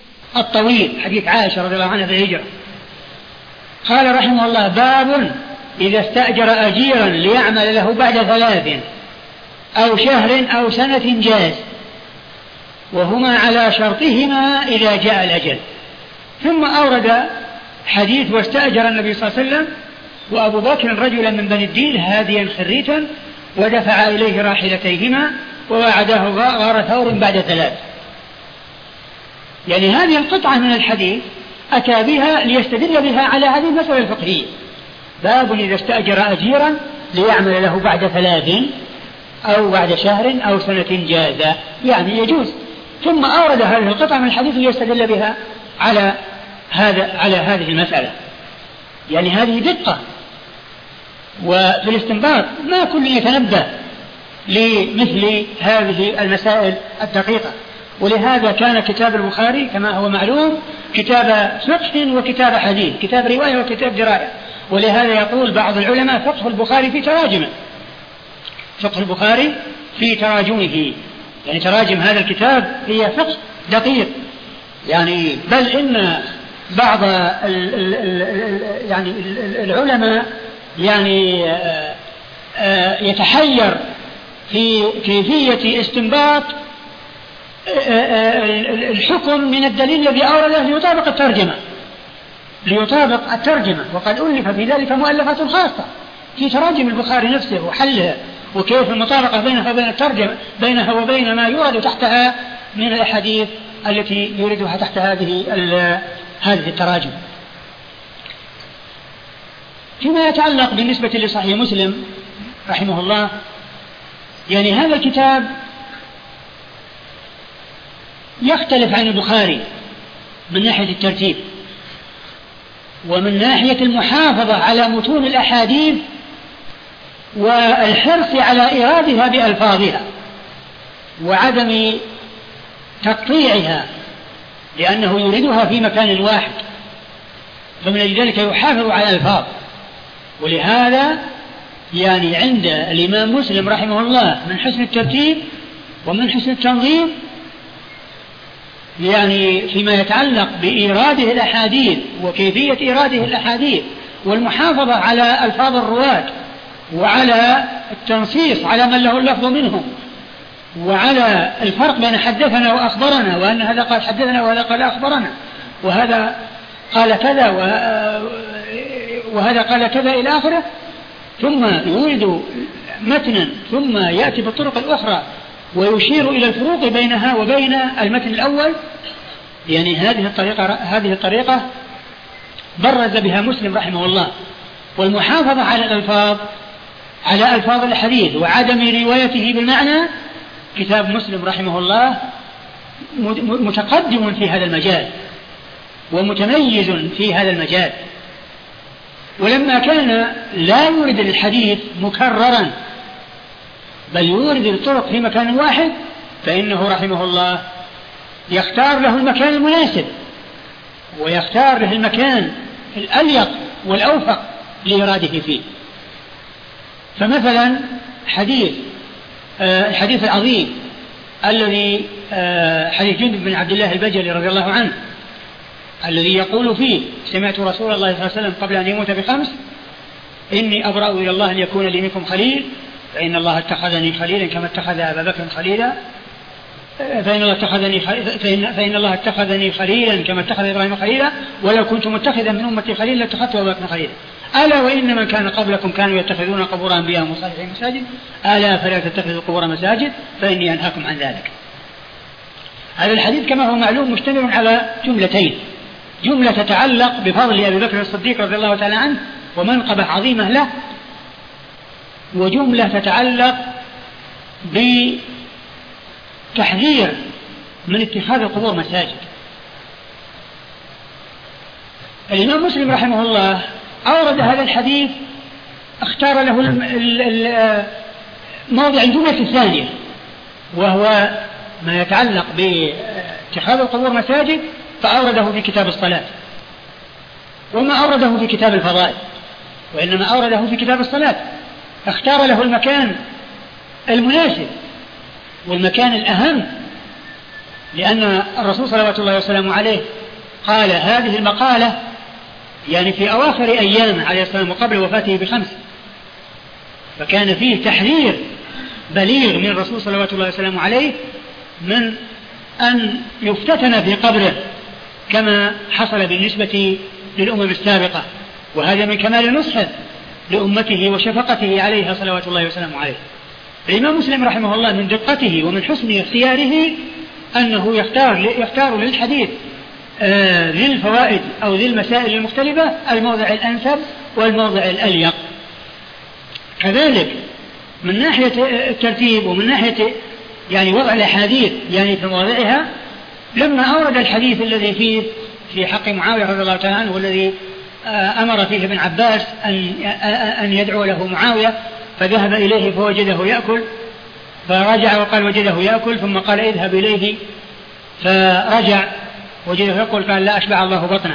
الطويل، حديث عائشة رضي الله عنها في الهجرة. قال رحمه الله: باب إذا استأجر أجيرا ليعمل له بعد 3 أو شهر أو سنة جاز، وهما على شرطهما إذا جاء الأجل. ثم أورد حديث واستأجر النبي صلى الله عليه وسلم وأبو بكر رجلا من بني الديل هاديا خريتا ودفع إليه راحلتيهما ووعده غار ثور بعد 3. يعني هذه القطعة من الحديث أتى بها ليستدل بها على هذه المسألة الفقهية. باب إذا استأجر أجيرا ليعمل له بعد 3 أو بعد شهر أو سنة جازة، يعني يجوز. ثم أورد هذه القطعة من الحديث ليستدل بها على هذه المسألة. يعني هذه دقة، وفي الاستنباط ما كل يتنبه لمثل هذه المسائل الدقيقة. ولهذا كان كتاب البخاري كما هو معلوم كتاب فقه وكتاب حديث، كتاب رواية وكتاب دراية. ولهذا يقول بعض العلماء فقه البخاري في تراجمه، فقه البخاري في تراجمه، يعني تراجم هذا الكتاب هي فقه دقيق. يعني بل إن بعض يعني العلماء يعني يتحير في كيفية استنباط الحكم من الدليل الذي أورده ليطابق الترجمة. وقد ألف في ذلك مؤلفات خاصة في تراجم البخاري نفسه وحلها، وكيف المطابقة بينها وبين الترجمة، بينها وبين ما يورد تحتها من الأحاديث التي يوردها تحت هذه التراجم. فيما يتعلق بالنسبة لصحيح مسلم رحمه الله، يعني هذا الكتاب يختلف عن البخاري من ناحية الترتيب، ومن ناحية المحافظة على متون الأحاديث والحرص على إيرادها بألفاظها وعدم تقطيعها، لأنه يوردها في مكان واحد، فمن ذلك يحافظ على الألفاظ. ولهذا يعني عند الإمام مسلم رحمه الله من حسن الترتيب ومن حسن التنظيم، يعني فيما يتعلق بإيراده الأحاديث وكيفية إيراده الأحاديث والمحافظة على ألفاظ الرواة وعلى التنصيص على من له اللفظ منهم، وعلى الفرق بين حدثنا وأخبرنا، وأن هذا قال حدثنا وهذا قال أخبرنا، وهذا قال كذا وهذا قال كذا إلى آخره. ثم يورد متنا ثم يأتي بالطرق الأخرى ويشير إلى الفروق بينها وبين المتن الأول. يعني هذه الطريقة برز بها مسلم رحمه الله. والمحافظة على الألفاظ، على ألفاظ الحديث وعدم روايته بالمعنى، كتاب مسلم رحمه الله متقدم في هذا المجال ومتميز في هذا المجال. ولما كان لا يورد الحديث مكررا بل يورد الطرق في مكان واحد، فإنه رحمه الله يختار له المكان المناسب ويختار له المكان الأليق والأوفق لإراده فيه. فمثلا الحديث العظيم الذي حديث جندب بن عبد الله البجلي رضي الله عنه، الذي يقول فيه: سمعت رسول الله صلى الله عليه وسلم قبل أن يموت ب5: إني أبرأ إلى الله أن يكون لي منكم خليل، فإن الله اتخذني خليلا كما اتخذ أبا بكر خليلا، فإن الله اتخذني خليلا كما اتخذ إبراهيم خليلا، ولو كنت متخذا من أمتي خليلا لاتخذت أبا بكر خليلا. ألا وإن من كان قبلكم كانوا يتخذون قبور أنبيائهم وصالحين مساجد، ألا فلا تتخذوا قبور مساجد فإني أنهاكم عن ذلك. هذا الحديث كما هو معلوم مشتمل على جملتين: جملة تتعلق بفضل أبي بكر الصديق رضي الله تعالى عنه ومنقبة عظيمة له، وجملة تتعلق بتحذير من اتخاذ القبور مساجد. الإمام مسلم رحمه الله أورد هذا الحديث، اختار له موضع الجملة الثانية، وهو ما يتعلق باتخاذ القبور مساجد، فأورده في كتاب الصلاة، وما أورده في كتاب الفضائل، وإنما أورده في كتاب الصلاة. اختار له المكان المناسب والمكان الأهم، لأن الرسول صلى الله عليه وسلم عليه قال هذه المقالة يعني في أواخر أيامه عليه الصلاة والسلام وقبل وفاته ب5، فكان فيه تحذير بليغ من الرسول صلوات الله وسلامه عليه من أن يفتتن في قبره كما حصل بالنسبة للأمم السابقة، وهذا من كمال نصحه لأمته وشفقته عليها صلوات الله وسلامه عليه. الإمام مسلم رحمه الله من دقته ومن حسن اختياره أنه يختار للحديث ذي الفوائد أو ذي المسائل المختلفة الموضع الأنسب والموضع الأليق. كذلك من ناحية الترتيب ومن ناحية يعني وضع الأحاديث يعني في مواضعها، لما أورد الحديث الذي فيه في حق معاوية رضي الله تعالى عنه والذي أمر فيه ابن عباس أن يدعو له معاوية، فذهب إليه فوجده يأكل، فرجع وقال وجده يأكل، ثم قال اذهب إليه، فرجع وجده يأكل، قال لا أشبع الله بطنه.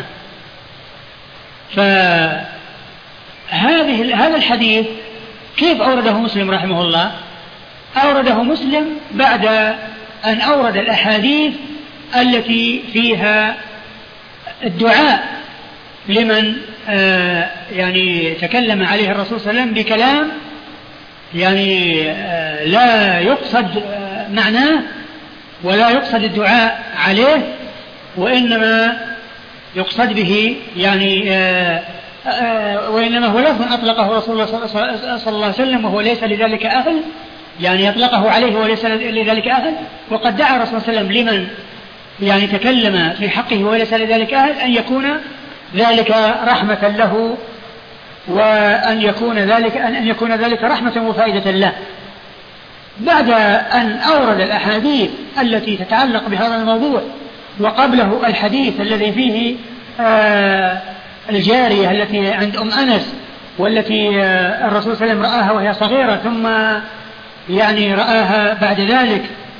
هذا الحديث كيف أورده مسلم رحمه الله؟ أورده مسلم بعد أن أورد الأحاديث التي فيها الدعاء لمن يعني تكلم عليه الرسول صلى الله عليه وسلم بكلام يعني لا يقصد معناه ولا يقصد الدعاء عليه، وإنما يقصد به يعني وإنما هو لفظ أطلقه رسول الله صلى الله عليه وسلم وهو ليس لذلك أهل، يعني يطلقه عليه وليس لذلك أهل. وقد دعا الرسول صلى الله عليه وسلم لمن يعني تكلم في حقه وليس لذلك أهل أن يكون ذلك رحمة له، وأن يكون ذلك رحمة وفائدة له. بعد أن أورد الأحاديث التي تتعلق بهذا الموضوع، وقبله الحديث الذي فيه الجارية التي عند أنس والتي الرسول صلى الله عليه وسلم رآها وهي صغيرة، ثم يعني رآها بعد ذلك،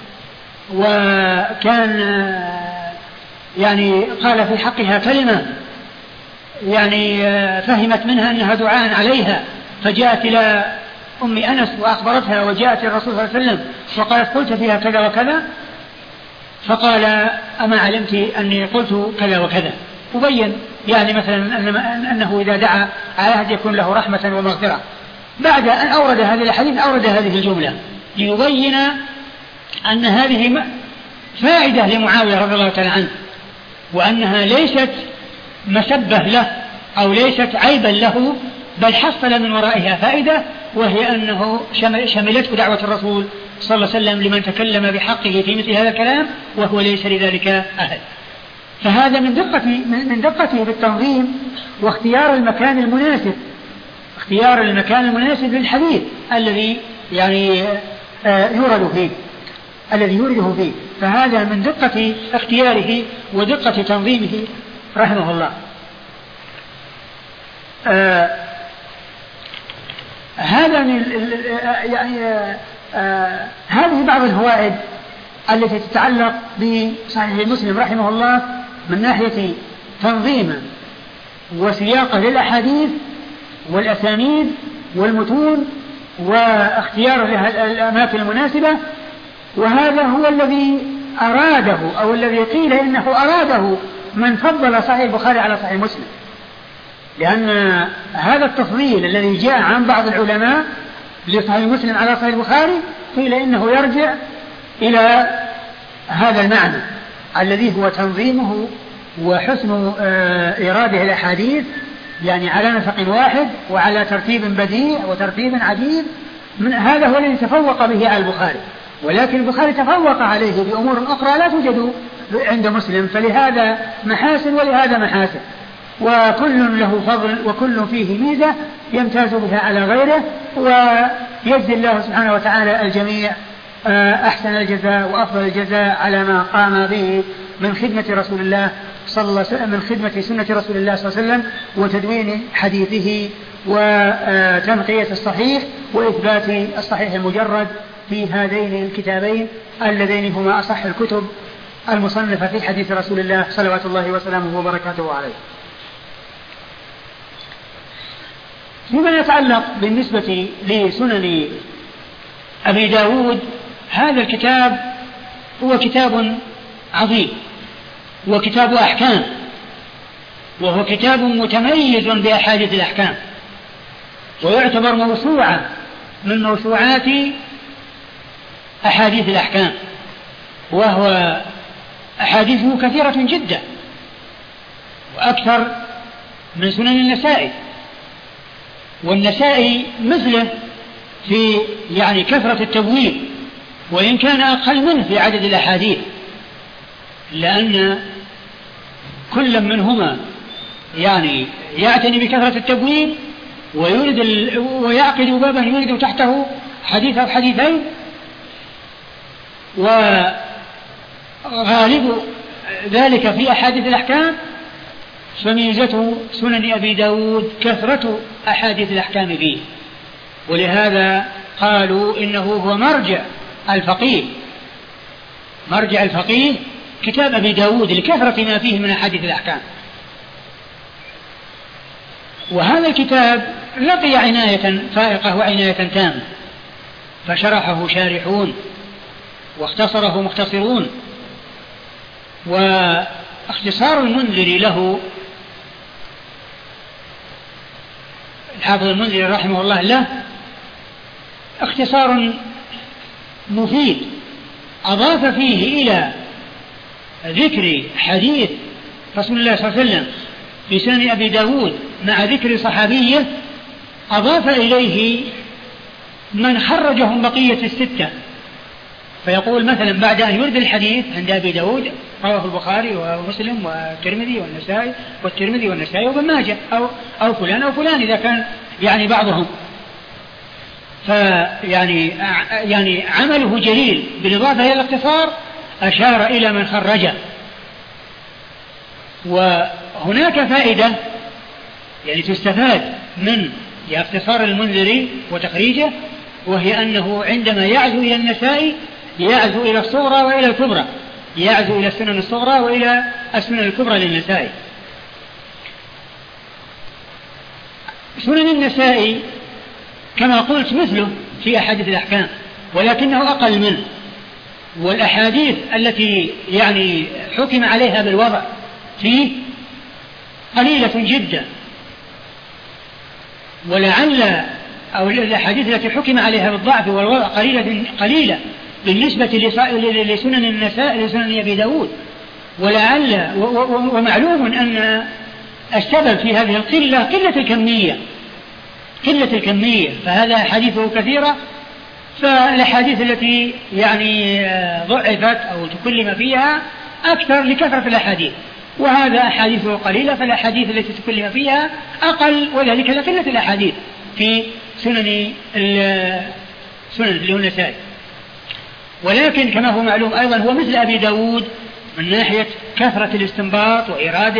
وكان يعني قال في حقها كلمة يعني فهمت منها أنها دعاء عليها، فجاءت إلى أم أنس وأخبرتها، وجاءت الرسول صلى الله عليه وسلم وقالت قلت فيها كذا وكذا، فقال أما علمت أني قلت كذا وكذا، وبين يعني مثلا أنه إذا دعا على أحد يكون له رحمة ومغفرة. بعد أن أورد هذه الحديث أورد هذه الجملة ليبين أن هذه فائدة لمعاوية رضي الله تعالى عنه، وأنها ليست مسبة له أو ليست عيبا له، بل حصل من ورائها فائدة، وهي أنه شملته دعوة الرسول صلى الله عليه وسلم لمن تكلم بحقه في مثل هذا الكلام وهو ليس لذلك أهل. فهذا من دقته بالتنظيم واختيار المكان المناسب، اختيار المكان المناسب للحديث الذي يعني يورده فيه، فهذا من دقة اختياره ودقة تنظيمه رحمه الله. هذه بعض الفوائد التي تتعلق بصحيح مسلم رحمه الله من ناحية تنظيمه وسياقه للأحاديث والأسانيد والمتون واختيار الأماكن المناسبة. وهذا هو الذي أراده أو الذي قيل إنه أراده من فضل صحيح البخاري على صحيح مسلم، لأن هذا التفضيل الذي جاء عن بعض العلماء لصحيح مسلم على صحيح البخاري قيل إنه يرجع إلى هذا المعنى الذي هو تنظيمه وحسن إراده الأحاديث يعني على نسق واحد وعلى ترتيب بديع وترتيب عجيب. هذا هو الذي تفوق به على البخاري، ولكن البخاري تفوق عليه بأمور أخرى لا توجد عند مسلم، فلهذا محاسن ولهذا محاسن، وكل له فضل وكل فيه ميزة يمتاز بها على غيره، ويجزي الله سبحانه وتعالى الجميع أحسن الجزاء وأفضل الجزاء على ما قام به من خدمة رسول الله صلى الله عليه وسلم، من خدمة سنة رسول الله صلى الله عليه وسلم وتدوين حديثه وتنقية الصحيح وإثبات الصحيح المجرد في هذين الكتابين اللذين هما أصح الكتب المصنفة في حديث رسول الله صلوات الله وسلامه وبركاته عليه. فيما يتعلق بالنسبة لسنن أبي داود، هذا الكتاب هو كتاب عظيم وكتاب أحكام، وهو كتاب متميز بأحاديث الأحكام، ويعتبر موسوعة من موسوعات أحاديث الأحكام، وهو أحاديثه كثيرة جدا وأكثر من سنن النسائي، والنسائي مثله في يعني كثرة التبويب، وإن كان أقل منه في عدد الأحاديث، لأن كل منهما يعني يعتني بكثرة التبويب ويعقد بابا يريد تحته حديث أو حديثين. وغالب ذلك في أحاديث الأحكام، فميزته سنن أبي داود كثرة أحاديث الأحكام فيه، ولهذا قالوا إنه هو مرجع الفقيه كتاب أبي داود لكثرة ما فيه من أحاديث الأحكام. وهذا الكتاب لقي عناية فائقة وعناية تامة، فشرحه شارحون واختصره مختصرون. واختصار المنذري له، الحافظ المنذري رحمه الله له اختصار مفيد، أضاف فيه إلى ذكر حديث رسول الله صلى الله عليه وسلم في سنن أبي داود مع ذكر صحابية، أضاف إليه من خرجهم بقية الستة، فيقول مثلا بعد أن يرد الحديث عند أبي داود رواه البخاري ومسلم والترمذي والنسائي وابن ماجه أو فلان إذا كان يعني بعضهم، يعني عمله جليل بالإضافة إلى الاختصار أشار إلى من خرجه. وهناك فائدة يعني تستفاد من اختصار المنذري وتخريجه، وهي أنه عندما يعزو إلى النسائي يعزو إلى الصغرى وإلى الكبرى، يعزو إلى السنن الصغرى وإلى السنن الكبرى للنسائي. سنن النسائي كما قلت مثله في أحاديث الأحكام، ولكنه أقل منه، والأحاديث التي يعني حكم عليها بالوضع فيه قليلة جدا، ولعل أو الأحاديث التي حكم عليها بالضعف والوضع قليلة بالنسبة لسنن النساء لسنن أبي داود، ولعل ومعلوم أن السبب في هذه القلة قلة الكمية، فهذا حديثه كثيرة، فالأحاديث التي يعني ضعفت أو تكلم فيها أكثر لكثرة الأحاديث، وهذا أحاديثه قليلة، فالأحاديث التي تكلم فيها أقل، وذلك لقلة الأحاديث في سنن النسائي. ولكن كما هو معلوم أيضا هو مثل أبي داود من ناحية كثرة الاستنباط وإراده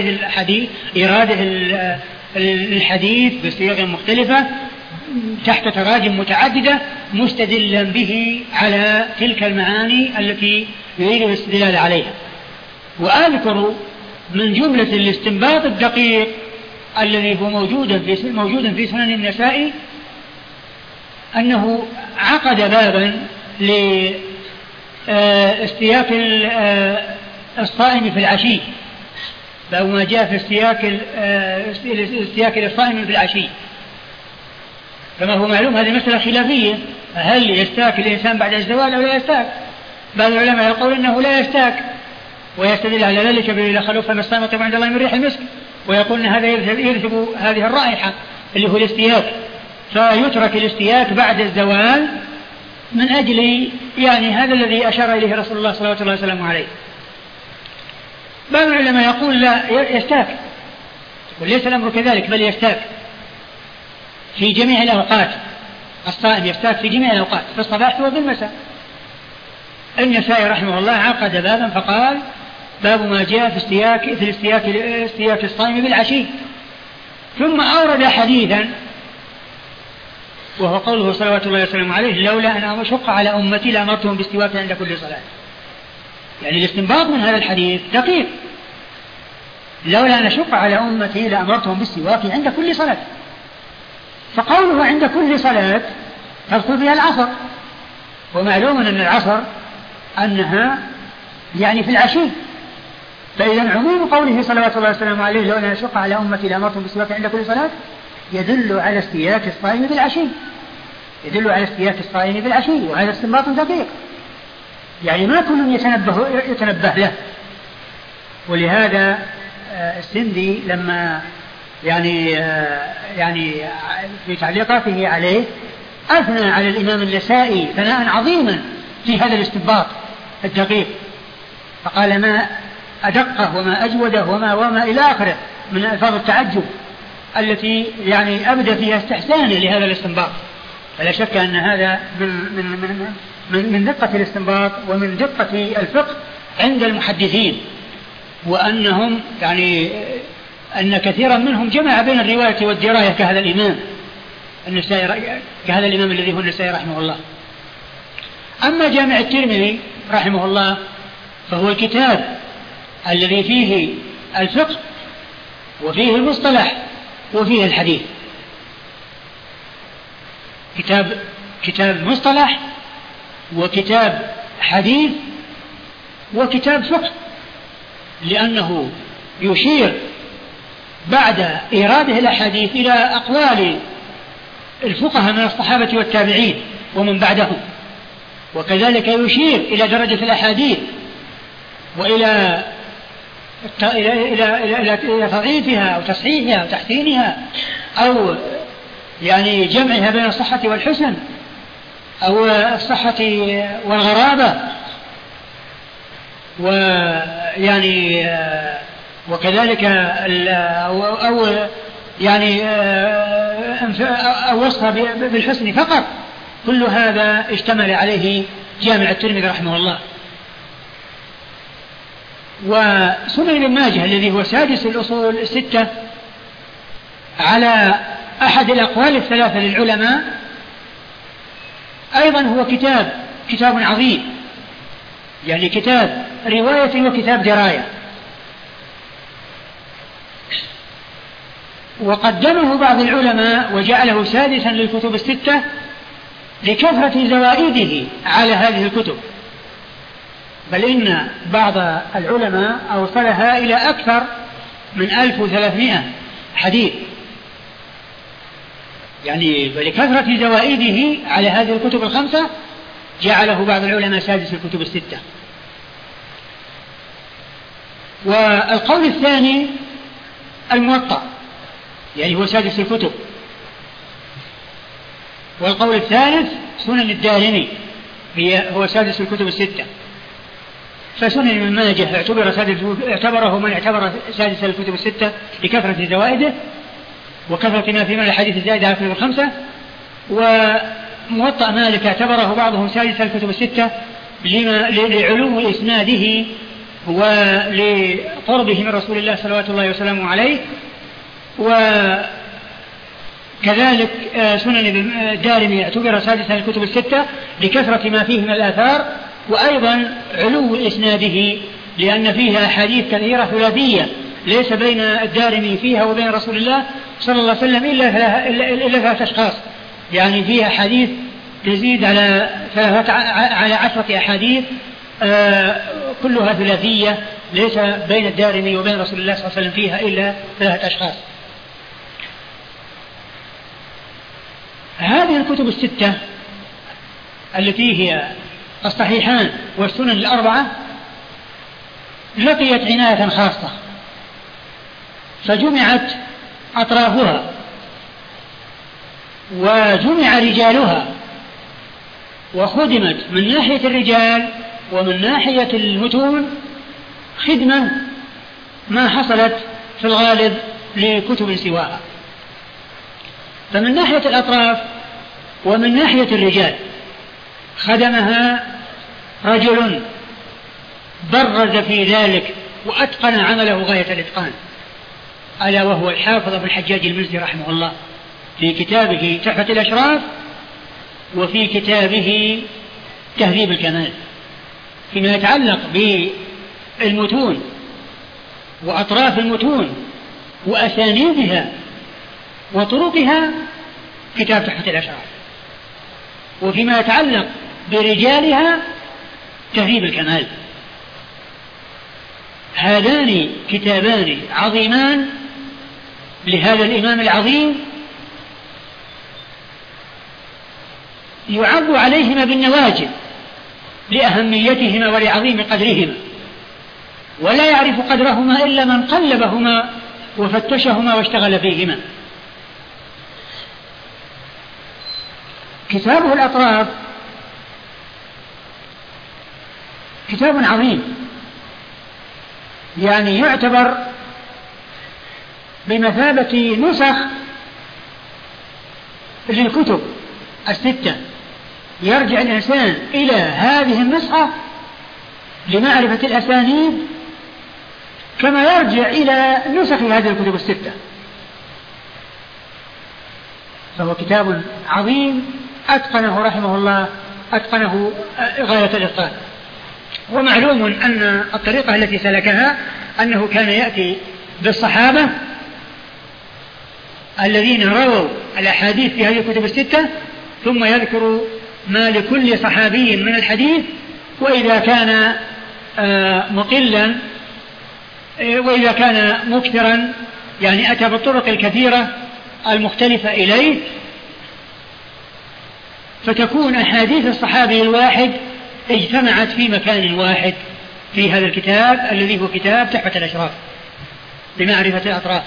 الحديث بصيغ مختلفة تحت تراجم متعددة، مستدلا به على تلك المعاني التي يريد الاستدلال عليها. وأذكر من جملة الاستنباط الدقيق الذي هو موجود في سنن النسائي أنه عقد بابا لاستياك الصائم في العشي، باب ما جاء في استياك الصائم في العشي. كما هو معلوم هذه مسألة خلافية، هل يستاك الإنسان بعد الزوال أو لا يستاك؟ بعض العلماء يقول إنه لا يستاك، ويستدل على ذلك بلا خلوف من الصائم طبعا عند الله من ريح المسك، ويقول إن هذا يرثب هذه الرائحة اللي هو الاستياك، فيترك الاستياك بعد الزوال من أجل يعني هذا الذي أشار إليه رسول الله صلى الله عليه وسلم عليه. بعض العلماء يقول لا يستاك، وليس الأمر كذلك، بل يستاك في جميع الأوقات، الصائم يستاك في جميع الأوقات في الصباح وفي المساء. النسائي رحمه الله عقد بابا فقال باب ما جاء في استياك الصائم بالعشي، ثم أورد حديثا وهو قوله صلوات الله وسلامه عليه لولا أن أشق على أمتي لأمرتهم باستواك عند كل صلاة. يعني الاستنباط من هذا الحديث دقيق، لولا أن أشق على أمتي لأمرتهم باستواك عند كل صلاة، فقوله عند كل صلاة تدخل فيها العصر، ومعلوم أن العصر أنها يعني في العشي، فإذا عموم قوله صلوات الله وسلامه عليه لو أن أشق على أمتي لأمرتهم بالسواك عند كل صلاة يدل على استياك الصائم بالعشي، يدل على استياك الصائم بالعشي، وهذا استنباط دقيق يعني ما كل يتنبه له. ولهذا السندي لما يعني في تعليقاته عليه أثنى على الإمام النسائي ثناء عظيما في هذا الاستنباط الدقيق، فقال ما أدقه وما أجوده وما إلى آخره من ألفاظ التعجب التي يعني أبدى فيها استحسانا لهذا الاستنباط. فلا شك أن هذا من دقة الاستنباط ومن دقة الفقه عند المحدثين، وأنهم يعني أن كثيرا منهم جمع بين الرواية والدراية كهذا الإمام النسائي، كهذا الإمام الذي هو النسائي رحمه الله. أما جامع الترمذي رحمه الله فهو الكتاب الذي فيه الفقه وفيه المصطلح وفيه الحديث، كتاب مصطلح وكتاب حديث وكتاب فقه، لأنه يشير بعد إيراده الأحاديث إلى أقوال الفقهاء من الصحابة والتابعين ومن بعدهم، وكذلك يشير إلى درجة الأحاديث وإلى إلى تضعيفها أو تصحيحها أو تحسينها أو يعني جمعها بين الصحة والحسن أو الصحة والغرابة، ويعني وكذلك أو يعني أو وصفها بالحسن فقط. كل هذا اشتمل عليه جامع الترمذي رحمه الله. وسنن ابن ماجه الذي هو سادس الأصول الستة على أحد الأقوال الثلاثة للعلماء أيضا هو كتاب عظيم، يعني كتاب رواية وكتاب دراية. وقدمه بعض العلماء وجعله سادسا للكتب الستة لكثرة زوائده على هذه الكتب، بل إن بعض العلماء أوصلها إلى أكثر من 1300 حديث، يعني لكثرة زوائده على هذه الكتب الخمسة جعله بعض العلماء سادس الكتب الستة. والقول الثاني الموطأ، يعني هو سادس الكتب. والقول الثالث سنن الدارمي هو سادس الكتب الستة. فسنن ابن ماجه اعتبره من اعتبر سادس الكتب الستة لكثرة زوائده وكثرة ما في من الحديث الزائدة على الكتب الخمسة. وموطأ مالك اعتبره بعضهم سادس الكتب الستة لعلو إسناده ولقربه من رسول الله صلوات الله وسلامه عليه. وكذلك سنن الدارمي اعتبر سادسا الكتب الستة لكثرة ما فيه من الآثار، وأيضا علو إسناده لأن فيها أحاديث كثيرة ثلاثية ليس بين الدارمي فيها وبين رسول الله صلى الله عليه وسلم إلا 3 أشخاص، يعني فيها حديث تزيد على 10 أحاديث كلها ثلاثية ليس بين الدارمي وبين رسول الله صلى الله عليه وسلم فيها إلا 3 أشخاص. هذه الكتب الستة التي هي الصحيحان والسنن الأربعة لقيت عناية خاصة، فجمعت أطرافها وجمع رجالها وخدمت من ناحية الرجال ومن ناحية المتون خدمة ما حصلت في الغالب لكتب سواها. فمن ناحية الأطراف ومن ناحية الرجال خدمها رجل برز في ذلك وأتقن عمله غاية الإتقان، ألا وهو الحافظ ابن الحجاج المزي رحمه الله في كتابه تحفة الأشراف وفي كتابه تهذيب الكمال. فيما يتعلق بالمتون وأطراف المتون وأسانيدها وطرقها كتاب تحفة الأشراف، وفيما يتعلق برجالها تهذيب الكمال. هذان كتابان عظيمان لهذا الإمام العظيم يعض عليهما بالنواجذ لأهميتهما ولعظيم قدرهما، ولا يعرف قدرهما إلا من قلبهما وفتشهما واشتغل فيهما. كتابه الأطراف كتاب عظيم، يعني يعتبر بمثابة نسخ للكتب الستة، يرجع الإنسان إلى هذه النسخة لمعرفة الأسانيد كما يرجع إلى نسخ هذه الكتب الستة. فهو كتاب عظيم أتقنه رحمه الله، أتقنه غاية الإتقان. ومعلوم أن الطريقة التي سلكها أنه كان يأتي بالصحابة الذين رووا الأحاديث في هذه الكتب الستة، ثم يذكر ما لكل صحابي من الحديث، وإذا كان مقلا وإذا كان مكثرا يعني أتى بالطرق الكثيرة المختلفة إليه، فتكون أحاديث الصحابي الواحد اجتمعت في مكان واحد في هذا الكتاب الذي هو كتاب تحفة الأشراف بمعرفة الأطراف.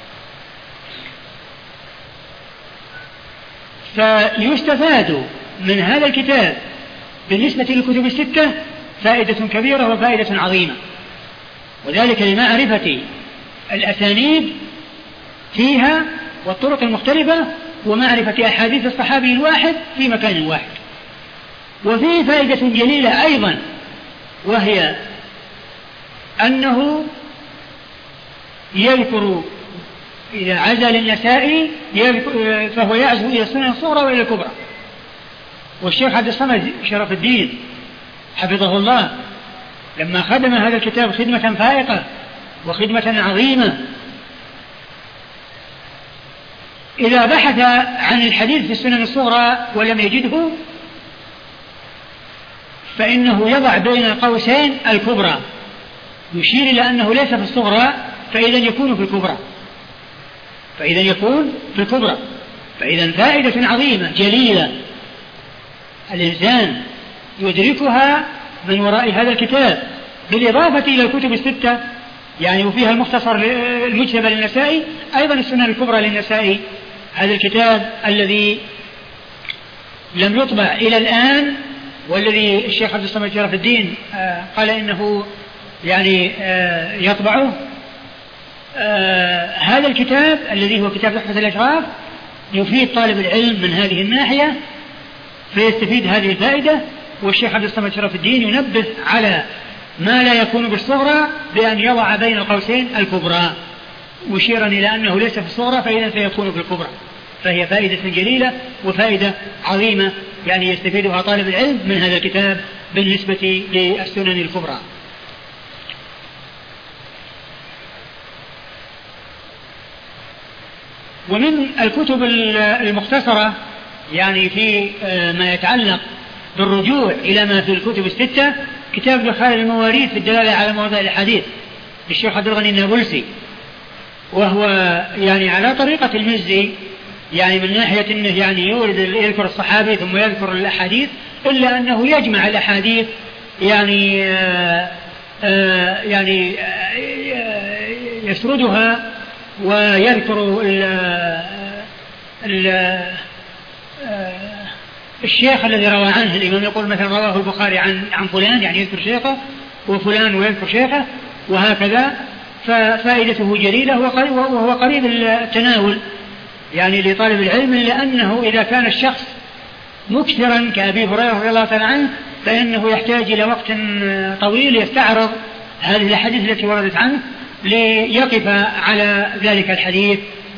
فيستفاد من هذا الكتاب بالنسبة للكتب الستة فائدة كبيرة وفائدة عظيمة، وذلك لمعرفة الأسانيد فيها والطرق المختلفة، ومعرفة أحاديث الصحابي الواحد في مكان واحد. وفيه فائدة جليلة أيضا، وهي أنه يذكر إذا عزل النسائي فهو يعزو إلى السنن الصغرى وإلى الكبرى. والشيخ عبد الصمد شرف الدين حفظه الله لما خدم هذا الكتاب خدمة فائقة وخدمة عظيمة، إذا بحث عن الحديث في السنن الصغرى ولم يجده فإنه يضع بين قوسين الكبرى، يشير إلى أنه ليس في الصغرى فإذا يكون في الكبرى، فإذا فائدة عظيمة جليلة الإنسان يدركها من وراء هذا الكتاب، بالإضافة إلى الكتب الستة يعني وفيها المختصر المجتبى للنسائي، أيضا السنن الكبرى للنسائي، هذا الكتاب الذي لم يطبع إلى الآن، والذي الشيخ عبد الصمد شرف الدين قال إنه يعني يطبعه. هذا الكتاب الذي هو كتاب تحفة الأشراف يفيد طالب العلم من هذه الناحية فيستفيد هذه الفائدة. والشيخ عبد الصمد شرف الدين ينبه على ما لا يكون بالصغرى بأن يضع بين القوسين الكبرى، مشيرا إلى أنه ليس في الصغرى فإذا سيكون في الكبرى. فهي فائدة جليلة وفائدة عظيمة يعني يستفيدها طالب العلم من هذا الكتاب بالنسبة للسنن الكبرى. ومن الكتب المختصرة يعني في ما يتعلق بالرجوع إلى ما في الكتب الستة كتاب دخائل المواريث في الدلالة على مواضع الحديث للشيخ عبد الغني النابلسي، وهو يعني على طريقة المزي يعني من ناحية أنه يعني يذكر الصحابي ثم يذكر الأحاديث، إلا أنه يجمع الأحاديث يعني يسردها ويذكر الشيخ الذي روى عنه الإمام، يقول مثلا رواه البخاري عن فلان يعني يذكر شيخه، وفلان ويذكر شيخه، وهكذا. ففائدته جليلة وهو قريب التناول يعني لطالب العلم، لأنه إذا كان الشخص مكثرا كأبي هريرة رضي الله تعالى عنه فإنه يحتاج إلى وقت طويل يستعرض هذه الأحاديث التي وردت عنه ليقف على ذلك الحديث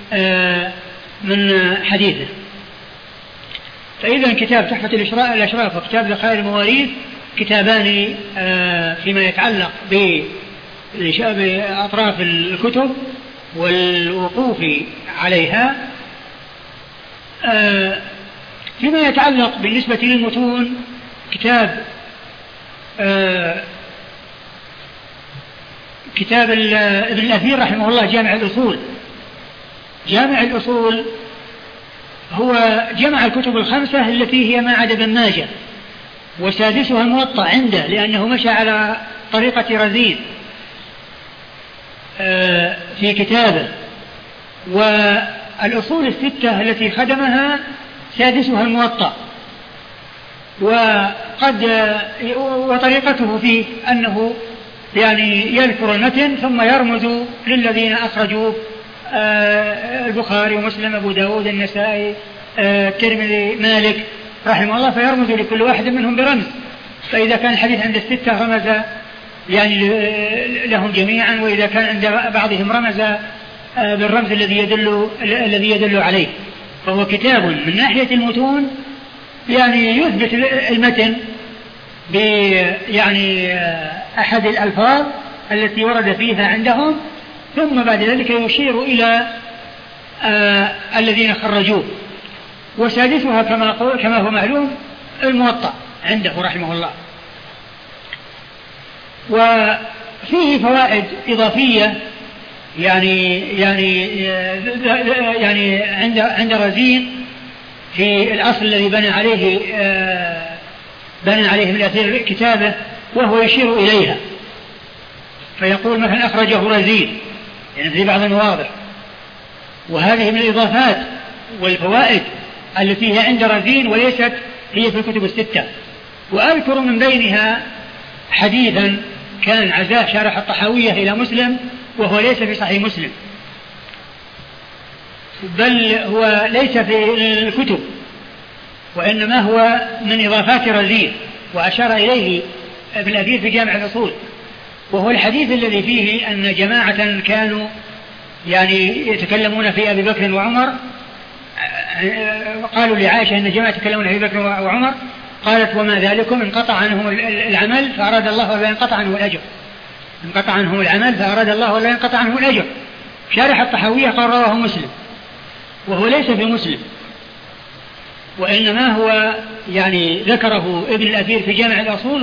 من حديثه. فإذا كتاب تحفة الأشراف وكتاب دخائل المواريث كتابان فيما يتعلق بأطراف الكتب والوقوف عليها. فيما يتعلق بالنسبة كتاب ابن الأثير رحمه الله جامع الأصول. جامع الأصول هو جمع الكتب الخمسة التي هي ما عدا ابن ماجه، وسادسها الموطأ عنده لأنه مشى على طريقة رزين في كتابه. والأصول الستة التي خدمها سادسها الموطأ. وطريقته فيه أنه يعني يذكر المتن ثم يرمز للذين أخرجوا البخاري ومسلم أبو داود النسائي الترمذي مالك رحمه الله، فيرمز لكل واحد منهم برمز. فإذا كان الحديث عند الستة رمز يعني لهم جميعا، وإذا كان عند بعضهم رمز بالرمز الذي يدل عليه. فهو كتاب من ناحية المتون يعني يثبت المتن يعني أحد الألفاظ التي ورد فيها عندهم، ثم بعد ذلك يشير إلى الذين خرجوه. وسادسها كما هو معلوم الموطأ عنده رحمه الله. وفيه فوائد إضافية يعني عند رزين في الأصل الذي بنى عليه ابن الأثير كتابه، وهو يشير إليها فيقول مثلا أخرجه رزين يعني في بعض المواضع. وهذه من الإضافات والفوائد التي هي عند رزين وليست هي في الكتب الستة. وأذكر من بينها حديثا كان عزاه شارح الطحاوية إلى مسلم، وهو ليس في صحيح مسلم، بل هو ليس في الكتب، وإنما هو من إضافات رزين وأشار إليه ابن الأثير في جامع الأصول. وهو الحديث الذي فيه أن جماعة كانوا يعني يتكلمون في أبي بكر وعمر، قالوا لعائشة أن جماعة يتكلمون في أبي بكر وعمر، قالت وما ذلكم؟ انقطع عنهم العمل فأراد الله ولا ينقطع عنه الأجر. انقطع عنهم العمل فأراد الله ولا ينقطع عنه الأجر. شارح الطحاوية قال رواه مسلم، وهو ليس في مسلم، وإنما هو يعني ذكره ابن الأثير في جامع الأصول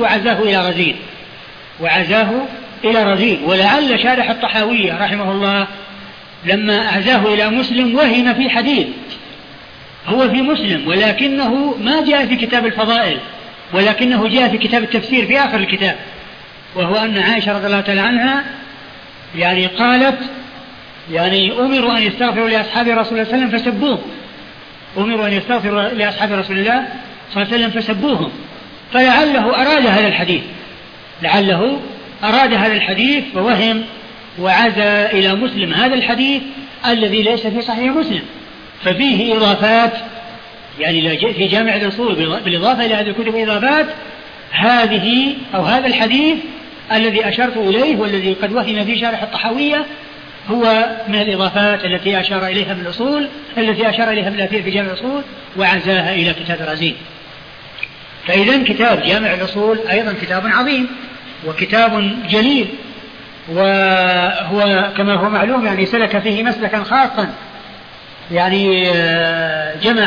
وعزاه إلى رزين. ولعل شارح الطحاوية رحمه الله لما أعزاه إلى مسلم وهم في حديث هو في مسلم، ولكنه ما جاء في كتاب الفضائل، ولكنه جاء في كتاب التفسير في آخر الكتاب، وهو أن عائشة رضي الله تعالى عنها يعني قالت يعني أمروا أن يستغفروا لأصحاب رسول الله صلى الله عليه وسلم فسبوهم. أمروا أن يستغفروا لأصحاب رسول الله صلى الله عليه وسلم فسبوهم. فلعله أراد هذا الحديث فوهم وعزى إلى مسلم هذا الحديث الذي ليس في صحيح مسلم. ففيه إضافات يعني في جامع الأصول بالإضافة إلى هذه الكتب إضافات هذه أو هذا الحديث الذي أشرت إليه والذي قد وهم في شارح الطحاوية هو من الإضافات التي أشار إليها من الأصول التي أشار إليها ابن الأثير في جامع الأصول وعزاها إلى كتاب رزين. فإذا كتاب جامع الأصول أيضا كتاب عظيم وكتاب جليل، وهو كما هو معلوم يعني سلك فيه مسلكا خاصا، يعني جمع